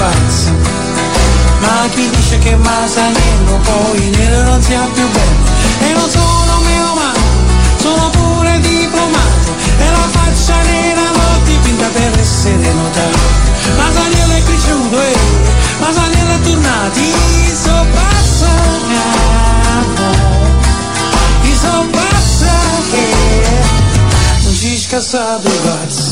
pazzo. Ma chi dice che Masaniello poi nero non sia più bello? E non sono mio mano, sono pure diplomato, e la faccia nera l'ho dipinta per essere notato. Masaniello è cresciuto e Masaniello è tornato, i so pazzo, i so pazzo che non ci scassato i pazzi.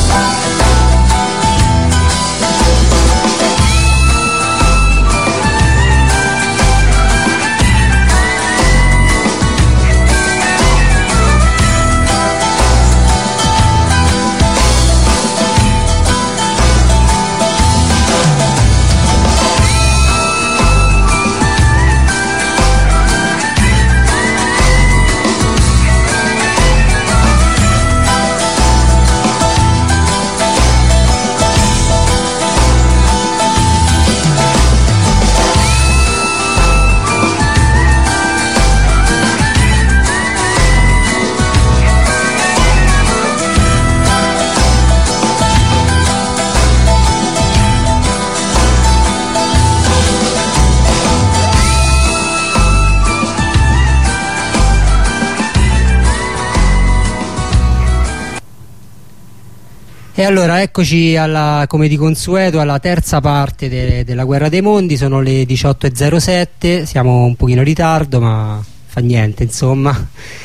E allora eccoci alla, come di consueto, alla terza parte de, della Guerra dei Mondi. Sono le diciotto e zero sette, siamo un pochino in ritardo ma fa niente insomma.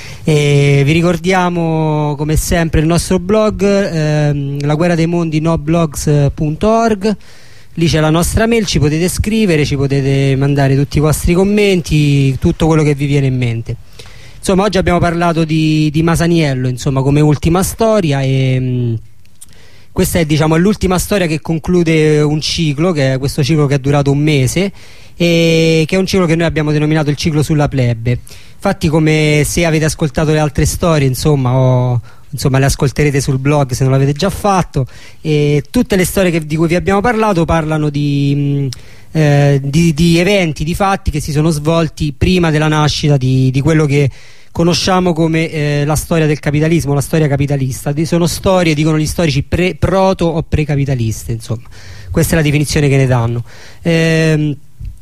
E vi ricordiamo come sempre il nostro blog, ehm, la guerra dei mondi noblogs punto org. Lì c'è la nostra mail, ci potete scrivere, ci potete mandare tutti i vostri commenti, tutto quello che vi viene in mente. Insomma, oggi abbiamo parlato di, di Masaniello, insomma, come ultima storia, e mh, questa è, diciamo, l'ultima storia che conclude un ciclo, che è questo ciclo che è durato un mese, e che è un ciclo che noi abbiamo denominato il ciclo sulla plebe. Infatti, come se avete ascoltato le altre storie, insomma, o, insomma le ascolterete sul blog se non l'avete già fatto, e tutte le storie che, di cui vi abbiamo parlato parlano di, mh, eh, di, di eventi, di fatti che si sono svolti prima della nascita di, di quello che conosciamo come eh, la storia del capitalismo, la storia capitalista. Sono storie, dicono gli storici, pre, proto o precapitaliste, insomma. Questa è la definizione che ne danno. Ehm,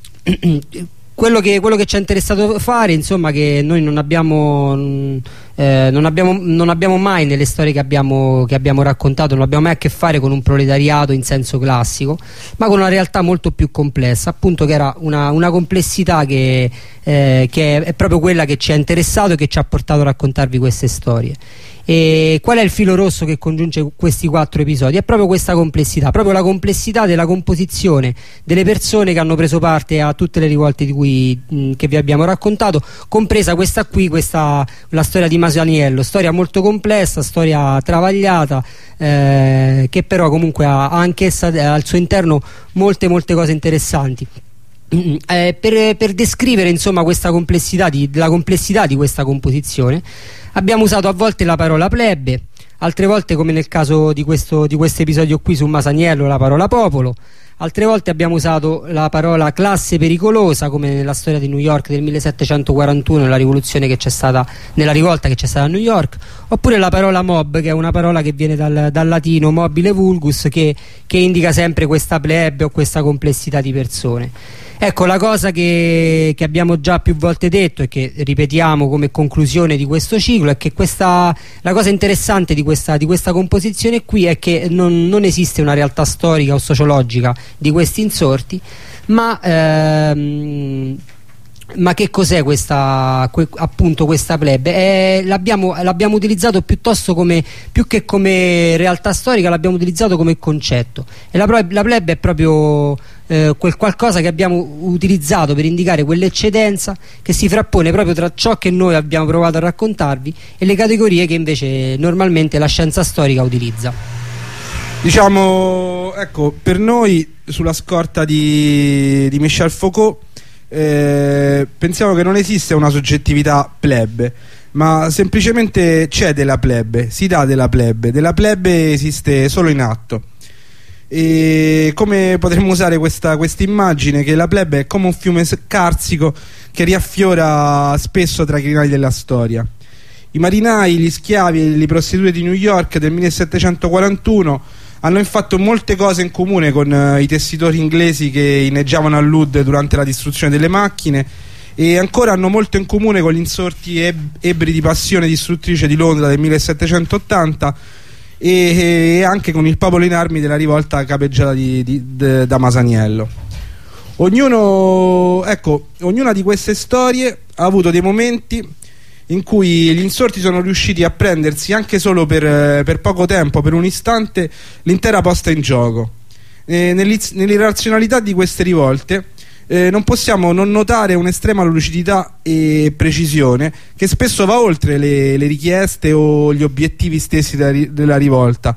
quello che, quello che ci è interessato fare, insomma, che noi non abbiamo, eh, non abbiamo, non abbiamo mai nelle storie che abbiamo, che abbiamo raccontato, non abbiamo mai a che fare con un proletariato in senso classico, ma con una realtà molto più complessa, appunto, che era una, una complessità che, eh, che è proprio quella che ci ha interessato e che ci ha portato a raccontarvi queste storie. E qual è il filo rosso che congiunge questi quattro episodi? È proprio questa complessità, proprio la complessità della composizione delle persone che hanno preso parte a tutte le rivolte di cui, mh, che vi abbiamo raccontato, compresa questa qui, questa, la storia di Masaniello, storia molto complessa, storia travagliata, eh, che però comunque ha, ha anch'essa al suo interno molte molte cose interessanti. Eh, per, per descrivere, insomma, questa complessità di, la complessità di questa composizione abbiamo usato a volte la parola plebe, altre volte, come nel caso di questo di questo episodio qui su Masaniello, la parola popolo, altre volte abbiamo usato la parola classe pericolosa, come nella storia di New York del millesettecentoquarantuno, la rivoluzione che c'è stata, nella rivolta che c'è stata a New York, oppure la parola mob, che è una parola che viene dal, dal latino mobile vulgus, che, che indica sempre questa plebe o questa complessità di persone. Ecco, la cosa che, che abbiamo già più volte detto e che ripetiamo come conclusione di questo ciclo è che questa, la cosa interessante di questa, di questa composizione qui è che non, non esiste una realtà storica o sociologica di questi insorti, ma ehm, ma che cos'è questa, que, appunto questa plebe? Eh, l'abbiamo, l'abbiamo utilizzato piuttosto come, più che come realtà storica, l'abbiamo utilizzato come concetto, e la, la plebe è proprio eh, quel qualcosa che abbiamo utilizzato per indicare quell'eccedenza che si frappone proprio tra ciò che noi abbiamo provato a raccontarvi e le categorie che invece normalmente la scienza storica utilizza. Diciamo, ecco, per noi, sulla scorta di, di Michel Foucault, Eh, pensiamo che non esiste una soggettività plebe, ma semplicemente c'è della plebe, si dà della plebe, della plebe esiste solo in atto. E come potremmo usare questa immagine, che la plebe è come un fiume carsico che riaffiora spesso tra i crinali della storia. I marinai, gli schiavi e le prostitute di New York del millesettecentoquarantuno Hanno infatti molte cose in comune con uh, i tessitori inglesi che inneggiavano al L U D durante la distruzione delle macchine, e ancora hanno molto in comune con gli insorti eb- ebbri di passione distruttrice di Londra del millesettecentottanta e, e anche con il popolo in armi della rivolta capeggiata di, di, de, da Masaniello. Ognuno, ecco, ognuna di queste storie ha avuto dei momenti in cui gli insorti sono riusciti a prendersi anche solo per, per poco tempo, per un istante, l'intera posta in gioco. E nell'irrazionalità di queste rivolte eh, non possiamo non notare un'estrema lucidità e precisione che spesso va oltre le, le richieste o gli obiettivi stessi della, della rivolta,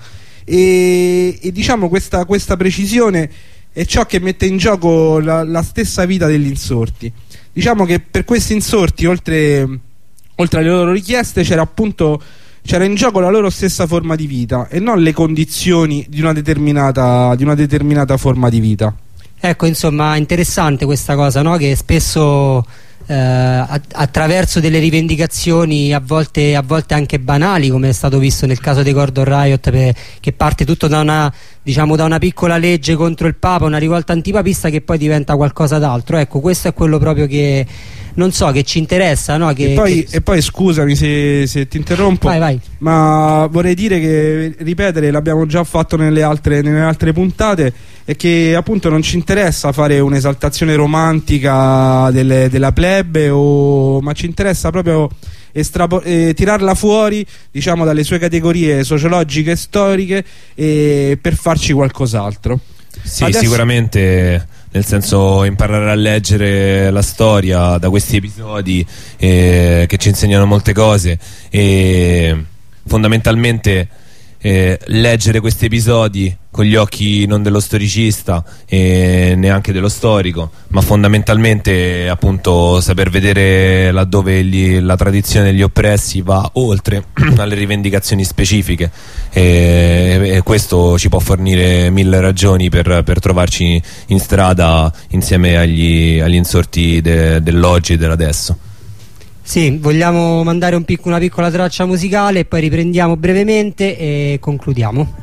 e, e diciamo questa, questa precisione è ciò che mette in gioco la, la stessa vita degli insorti. Diciamo che per questi insorti, oltre oltre alle loro richieste, c'era appunto c'era in gioco la loro stessa forma di vita e non le condizioni di una determinata di una determinata forma di vita. Ecco, insomma, interessante questa cosa, no? Che spesso eh, attraverso delle rivendicazioni a volte, a volte anche banali, come è stato visto nel caso dei Gordon Riot, per, che parte tutto da una, diciamo, da una piccola legge contro il Papa, una rivolta antipapista che poi diventa qualcosa d'altro. Ecco, questo è quello proprio che non so, che ci interessa, no? Che, e, poi, che... e poi scusami se, se ti interrompo, vai, vai. Ma vorrei dire che, ripetere, l'abbiamo già fatto nelle altre, nelle altre puntate, è che appunto non ci interessa fare un'esaltazione romantica delle, della plebe, o, ma ci interessa proprio estrapo- eh, tirarla fuori, diciamo, dalle sue categorie sociologiche e storiche, e per farci qualcos'altro. Sì, Adesso... sicuramente, nel senso, imparare a leggere la storia da questi episodi eh, che ci insegnano molte cose, e fondamentalmente eh, leggere questi episodi con gli occhi non dello storicista e neanche dello storico, ma fondamentalmente appunto saper vedere laddove gli, la tradizione degli oppressi va oltre alle rivendicazioni specifiche, e, e questo ci può fornire mille ragioni per, per trovarci in strada insieme agli, agli insorti de, dell'oggi e dell'adesso. Sì, vogliamo mandare un pic- una piccola traccia musicale e poi riprendiamo brevemente e concludiamo.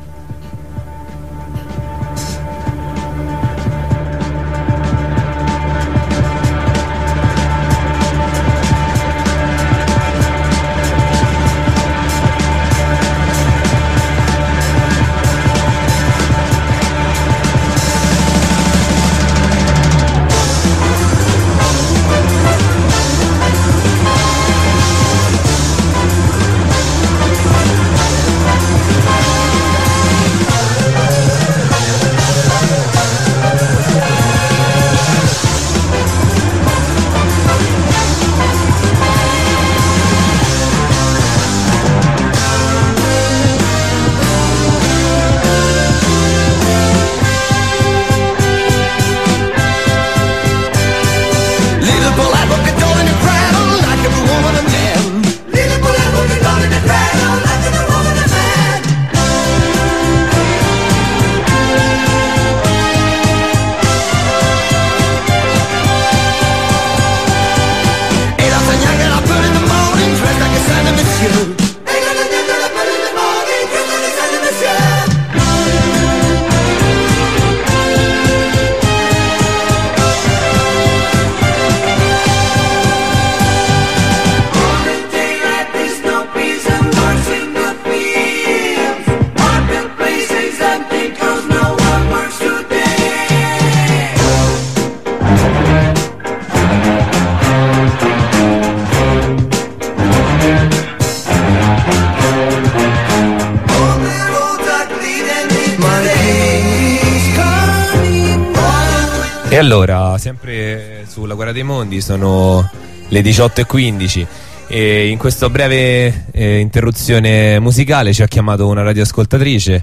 E allora, sempre sulla Guerra dei Mondi, sono le diciotto e quindici e in questa breve eh, interruzione musicale ci ha chiamato una radioascoltatrice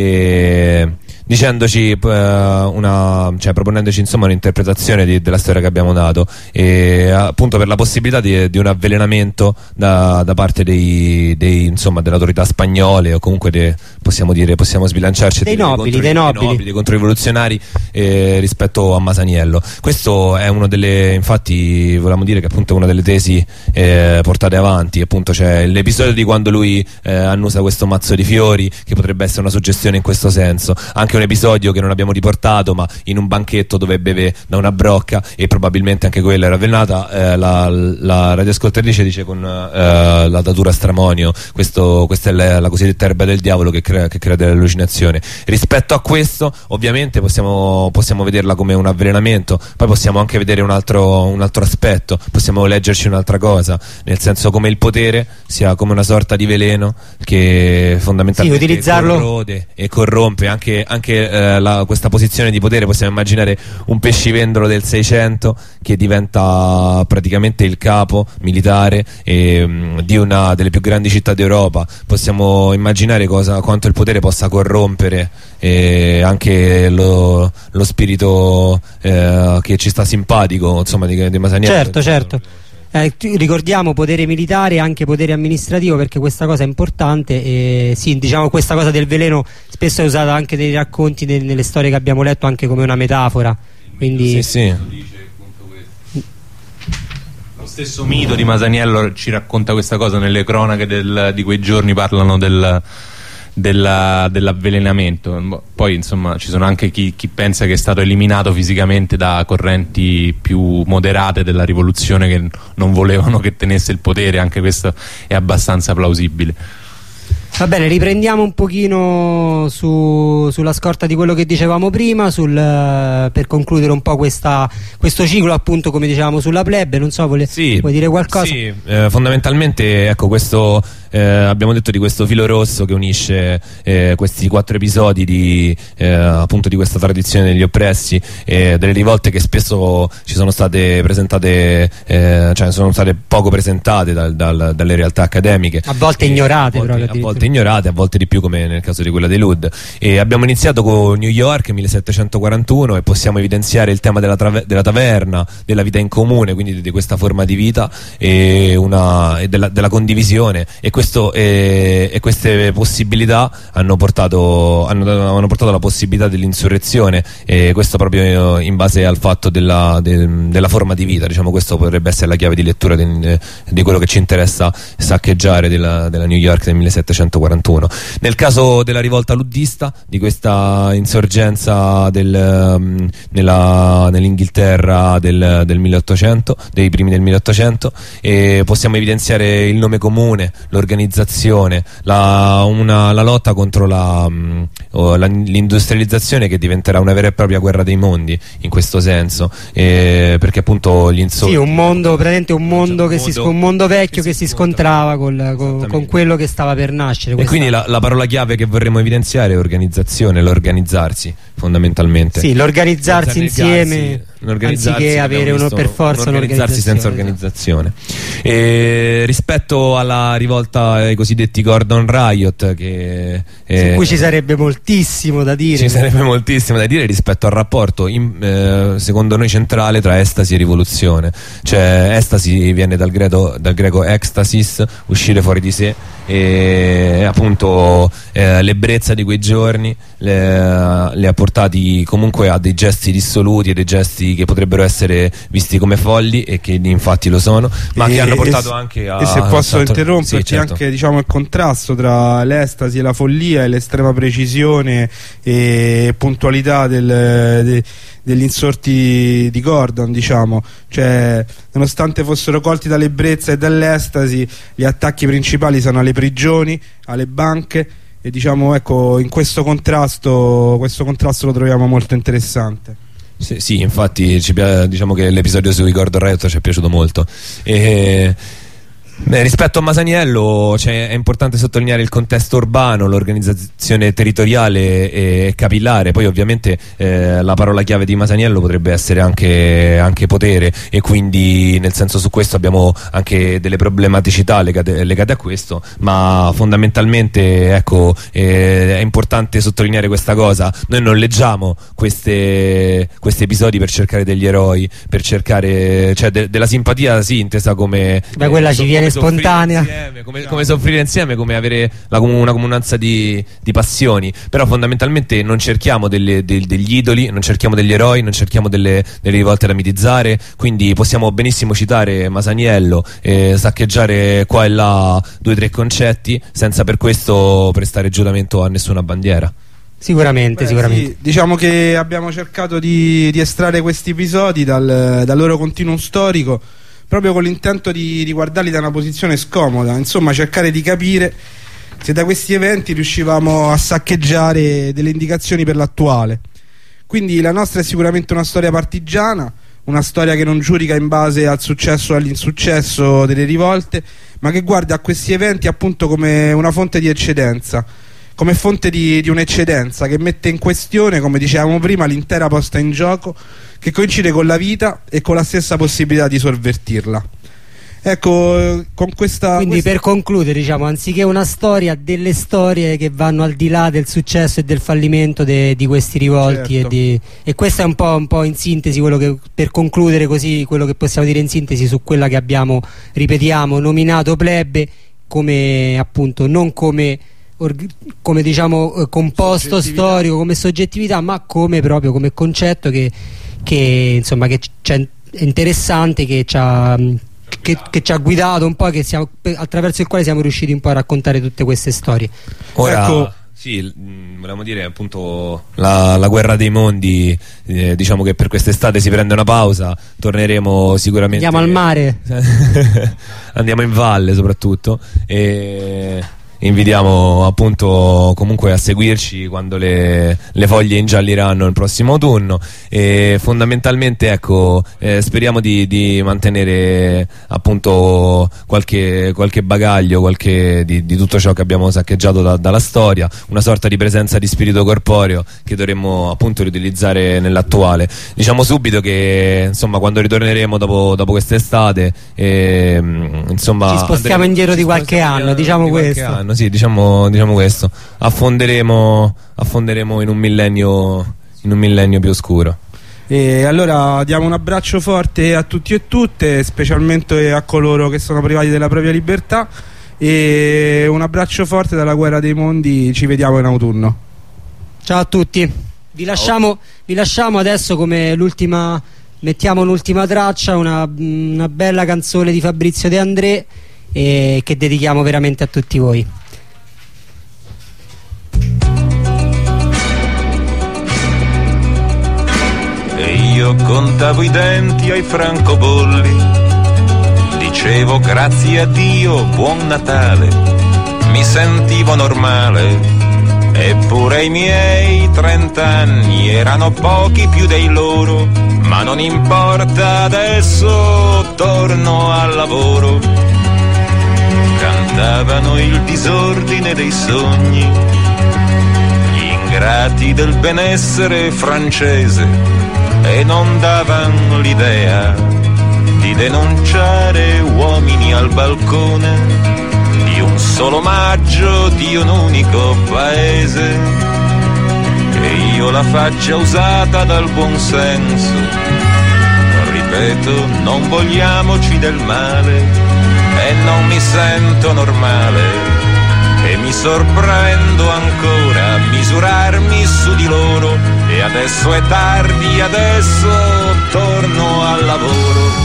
e dicendoci uh, una, cioè proponendoci insomma un'interpretazione di, della storia che abbiamo dato, e appunto per la possibilità di, di un avvelenamento da, da parte dei, dei insomma delle autorità spagnole, o comunque de, possiamo dire possiamo sbilanciarci dei dire, nobili, contro, dei nobili, dei nobili, dei controrivoluzionari eh, rispetto a Masaniello. Questo è uno delle, infatti volevamo dire che appunto è una delle tesi eh, portate avanti. Appunto c'è l'episodio di quando lui eh, annusa questo mazzo di fiori, che potrebbe essere una suggestione in questo senso, anche un episodio che non abbiamo riportato, ma in un banchetto dove beve da una brocca, e probabilmente anche quella era avvelenata. eh, la, la radioascoltatrice dice con eh, la datura stramonio, questo, questa è la, la cosiddetta erba del diavolo che crea, che crea dell'allucinazione. Rispetto a questo ovviamente possiamo, possiamo vederla come un avvelenamento, poi possiamo anche vedere un altro, un altro aspetto, possiamo leggerci un'altra cosa, nel senso come il potere sia come una sorta di veleno che fondamentalmente sì, utilizzarlo... corrode e corrompe anche, anche eh, la, questa posizione di potere. Possiamo immaginare un pescivendolo del seicento che diventa praticamente il capo militare e, mh, di una delle più grandi città d'Europa. Possiamo immaginare cosa, quanto il potere possa corrompere e anche lo, lo spirito eh, che ci sta simpatico, insomma, di, di Masaniello. Certo, certo. Eh, ricordiamo potere militare e anche potere amministrativo, perché questa cosa è importante. E sì, diciamo, questa cosa del veleno spesso è usata anche nei racconti, nel, nelle storie che abbiamo letto, anche come una metafora. Quindi sì, sì. Lo stesso mito di Masaniello ci racconta questa cosa nelle cronache del, di quei giorni, parlano del, della, dell'avvelenamento. Poi insomma ci sono anche chi, chi pensa che è stato eliminato fisicamente da correnti più moderate della rivoluzione che non volevano che tenesse il potere. Anche questo è abbastanza plausibile. Va bene, riprendiamo un pochino su, sulla scorta di quello che dicevamo prima, sul, per concludere un po' questa, questo ciclo, appunto, come dicevamo, sulla plebe. Non so, vuole, sì, vuoi dire qualcosa? Sì, eh, fondamentalmente ecco questo, eh, abbiamo detto di questo filo rosso che unisce eh, questi quattro episodi di, eh, appunto, di questa tradizione degli oppressi, e delle rivolte che spesso ci sono state presentate, eh, cioè sono state poco presentate dal, dal, dalle realtà accademiche, a volte ignorate, a volte, proprio, a volte ignorate, a volte di più, come nel caso di quella dei Lud. E abbiamo iniziato con New York millesettecentoquarantuno e possiamo evidenziare il tema della, della taverna, della vita in comune, quindi di, di questa forma di vita e, una, e della, della condivisione, e, questo, e, e queste possibilità hanno portato, hanno, hanno portato alla possibilità dell'insurrezione, e questo proprio in base al fatto della, de, della forma di vita. Diciamo, questo potrebbe essere la chiave di lettura di, di quello che ci interessa saccheggiare della, della New York del millesettecentoquarantuno. Nel caso della rivolta luddista, di questa insorgenza del, um, nella, nell'Inghilterra del, del milleottocento, dei primi del milleottocento, e possiamo evidenziare il nome comune, l'organizzazione, la, una, la lotta contro la, um, la, l'industrializzazione, che diventerà una vera e propria guerra dei mondi in questo senso, e perché appunto gli insorti, sì, un mondo, praticamente un mondo, che mondo, si, un mondo vecchio che, che si, si scontrava col, con, con quello che stava per nascere. E quindi la, la parola chiave che vorremmo evidenziare è organizzazione, l'organizzarsi fondamentalmente. Sì, l'organizzarsi insieme, anziché avere uno per forza un'organizzarsi senza organizzazione. E rispetto alla rivolta ai cosiddetti Gordon Riot, che eh, su cui ci sarebbe moltissimo da dire. Ci sarebbe moltissimo da dire rispetto al rapporto in, eh, secondo noi centrale tra estasi e rivoluzione. Cioè, estasi viene dal greco, dal greco ecstasis, uscire fuori di sé, e appunto eh, l'ebbrezza di quei giorni le, le ha portati comunque a dei gesti dissoluti e dei gesti che potrebbero essere visti come folli, e che infatti lo sono, ma e, che hanno portato e, anche a... E se posso tanto, interromperti, sì, certo, anche diciamo il contrasto tra l'estasi e la follia e l'estrema precisione e puntualità del, de, degli insorti di Gordon, diciamo, cioè nonostante fossero colti dall'ebbrezza e dall'estasi, gli attacchi principali sono alle prigioni, alle banche, e diciamo, ecco, in questo contrasto questo contrasto lo troviamo molto interessante. Sì, sì, infatti ci, diciamo che l'episodio sui Gordon Riot ci è piaciuto molto. E beh, rispetto a Masaniello, cioè, è importante sottolineare il contesto urbano, l'organizzazione territoriale e capillare. Poi ovviamente eh, la parola chiave di Masaniello potrebbe essere anche, anche potere, e quindi nel senso, su questo abbiamo anche delle problematicità legate, legate a questo, ma fondamentalmente ecco, eh, è importante sottolineare questa cosa. Noi non leggiamo queste, questi episodi per cercare degli eroi, per cercare, cioè, de, della simpatia, sì, intesa come da quella ci viene spontanea, insieme, come, come soffrire insieme, come avere la, una comunanza di, di passioni. Però fondamentalmente non cerchiamo delle, de, degli idoli, non cerchiamo degli eroi, non cerchiamo delle, delle rivolte da mitizzare. Quindi possiamo benissimo citare Masaniello e saccheggiare qua e là due o tre concetti senza per questo prestare giuramento a nessuna bandiera. Sicuramente, Beh, sicuramente. Sì, diciamo che abbiamo cercato di, di estrarre questi episodi dal, dal loro continuum storico, proprio con l'intento di, di guardarli da una posizione scomoda, insomma cercare di capire se da questi eventi riuscivamo a saccheggiare delle indicazioni per l'attuale. Quindi la nostra è sicuramente una storia partigiana, una storia che non giudica in base al successo o all'insuccesso delle rivolte, ma che guarda a questi eventi appunto come una fonte di eccedenza, come fonte di, di un'eccedenza che mette in questione, come dicevamo prima, l'intera posta in gioco, che coincide con la vita e con la stessa possibilità di sovvertirla. Ecco, con questa... Quindi questa... per concludere, diciamo, anziché una storia, delle storie che vanno al di là del successo e del fallimento de, di questi rivolti, certo. e, di, e questo è un po', un po' in sintesi quello che, per concludere così, quello che possiamo dire in sintesi su quella che abbiamo, ripetiamo, nominato plebe, come appunto non come... come diciamo composto storico, come soggettività, ma come proprio come concetto che, che insomma che c'è, è interessante, che ci ha che, che ci ha guidato un po', che siamo, attraverso il quale siamo riusciti un po' a raccontare tutte queste storie. Ora, ecco, sì, volevamo dire appunto la, la guerra dei mondi, eh, diciamo che per quest'estate si prende una pausa, torneremo sicuramente, andiamo al mare andiamo in valle soprattutto, e invitiamo appunto comunque a seguirci quando le, le foglie ingialliranno il prossimo autunno. E fondamentalmente ecco, eh, speriamo di, di mantenere appunto qualche, qualche bagaglio, qualche di, di tutto ciò che abbiamo saccheggiato da, dalla storia, una sorta di presenza di spirito corporeo che dovremmo appunto riutilizzare nell'attuale. Diciamo subito che insomma quando ritorneremo dopo, dopo quest'estate, eh, insomma ci spostiamo andremo, indietro ci di qualche spostiamo anno, diciamo di qualche questo anno. Sì, diciamo, diciamo questo. Affonderemo, affonderemo in un millennio, in un millennio più oscuro. E allora diamo un abbraccio forte a tutti e tutte, specialmente a coloro che sono privati della propria libertà, e un abbraccio forte dalla Guerra dei Mondi. Ci vediamo in autunno. Ciao a tutti. Vi lasciamo, vi lasciamo adesso come l'ultima, mettiamo un'ultima traccia, una, una bella canzone di Fabrizio De André, e che dedichiamo veramente a tutti voi. E io contavo i denti ai francobolli, dicevo grazie a Dio, buon Natale, mi sentivo normale, eppure i miei trent'anni erano pochi più dei loro, ma non importa, adesso torno al lavoro. Cantavano il disordine dei sogni, gli ingrati del benessere francese, e non davano l'idea di denunciare uomini al balcone di un solo maggio di un unico paese. E io la faccia usata dal buonsenso, ripeto, non vogliamoci del male, e non mi sento normale, e mi sorprendo ancora a misurarmi su di loro, e adesso è tardi, adesso torno al lavoro.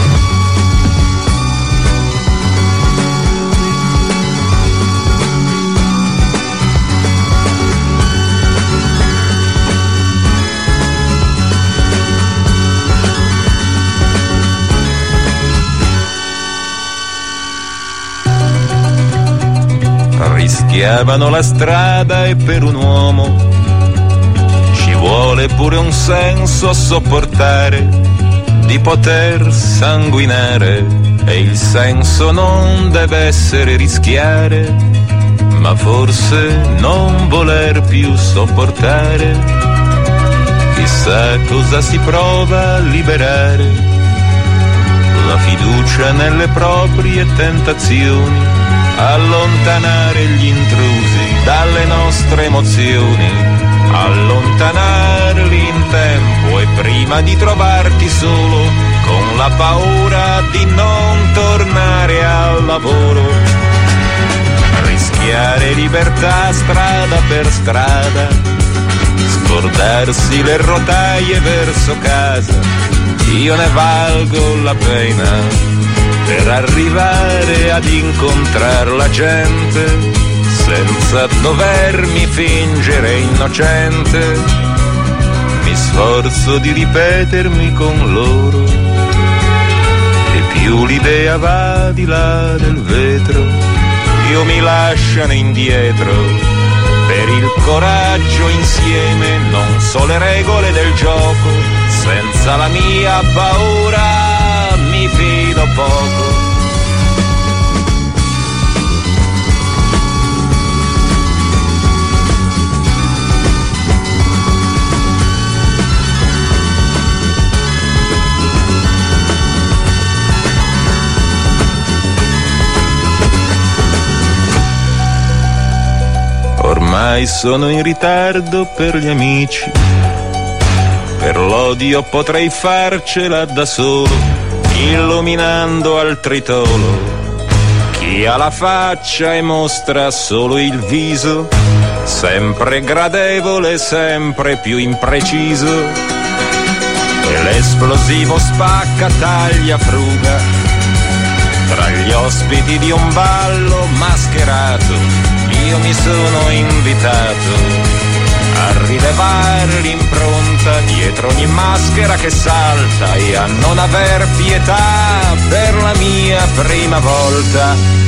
Rischiavano la strada, e per un uomo ci vuole pure un senso a sopportare di poter sanguinare, e il senso non deve essere rischiare, ma forse non voler più sopportare. Chissà cosa si prova a liberare, la fiducia nelle proprie tentazioni, allontanare gli intrusi dalle nostre emozioni, allontanarli in tempo, e prima di trovarti solo con la paura di non tornare al lavoro, rischiare libertà strada per strada, scordarsi le rotaie verso casa. Io ne valgo la pena per arrivare ad incontrar la gente senza dovermi fingere innocente. Mi sforzo di ripetermi con loro e più l'idea va di là del vetro, io mi lasciano indietro per il coraggio insieme, non so le regole del gioco, senza la mia paura mi fido poco. Ormai sono in ritardo per gli amici, per l'odio potrei farcela da solo, illuminando al tritolo chi ha la faccia e mostra solo il viso, sempre gradevole, sempre più impreciso, e l'esplosivo spacca, taglia, fruga tra gli ospiti di un ballo mascherato. Io mi sono invitato a rilevare l'impronta dietro ogni maschera che salta e a non aver pietà per la mia prima volta.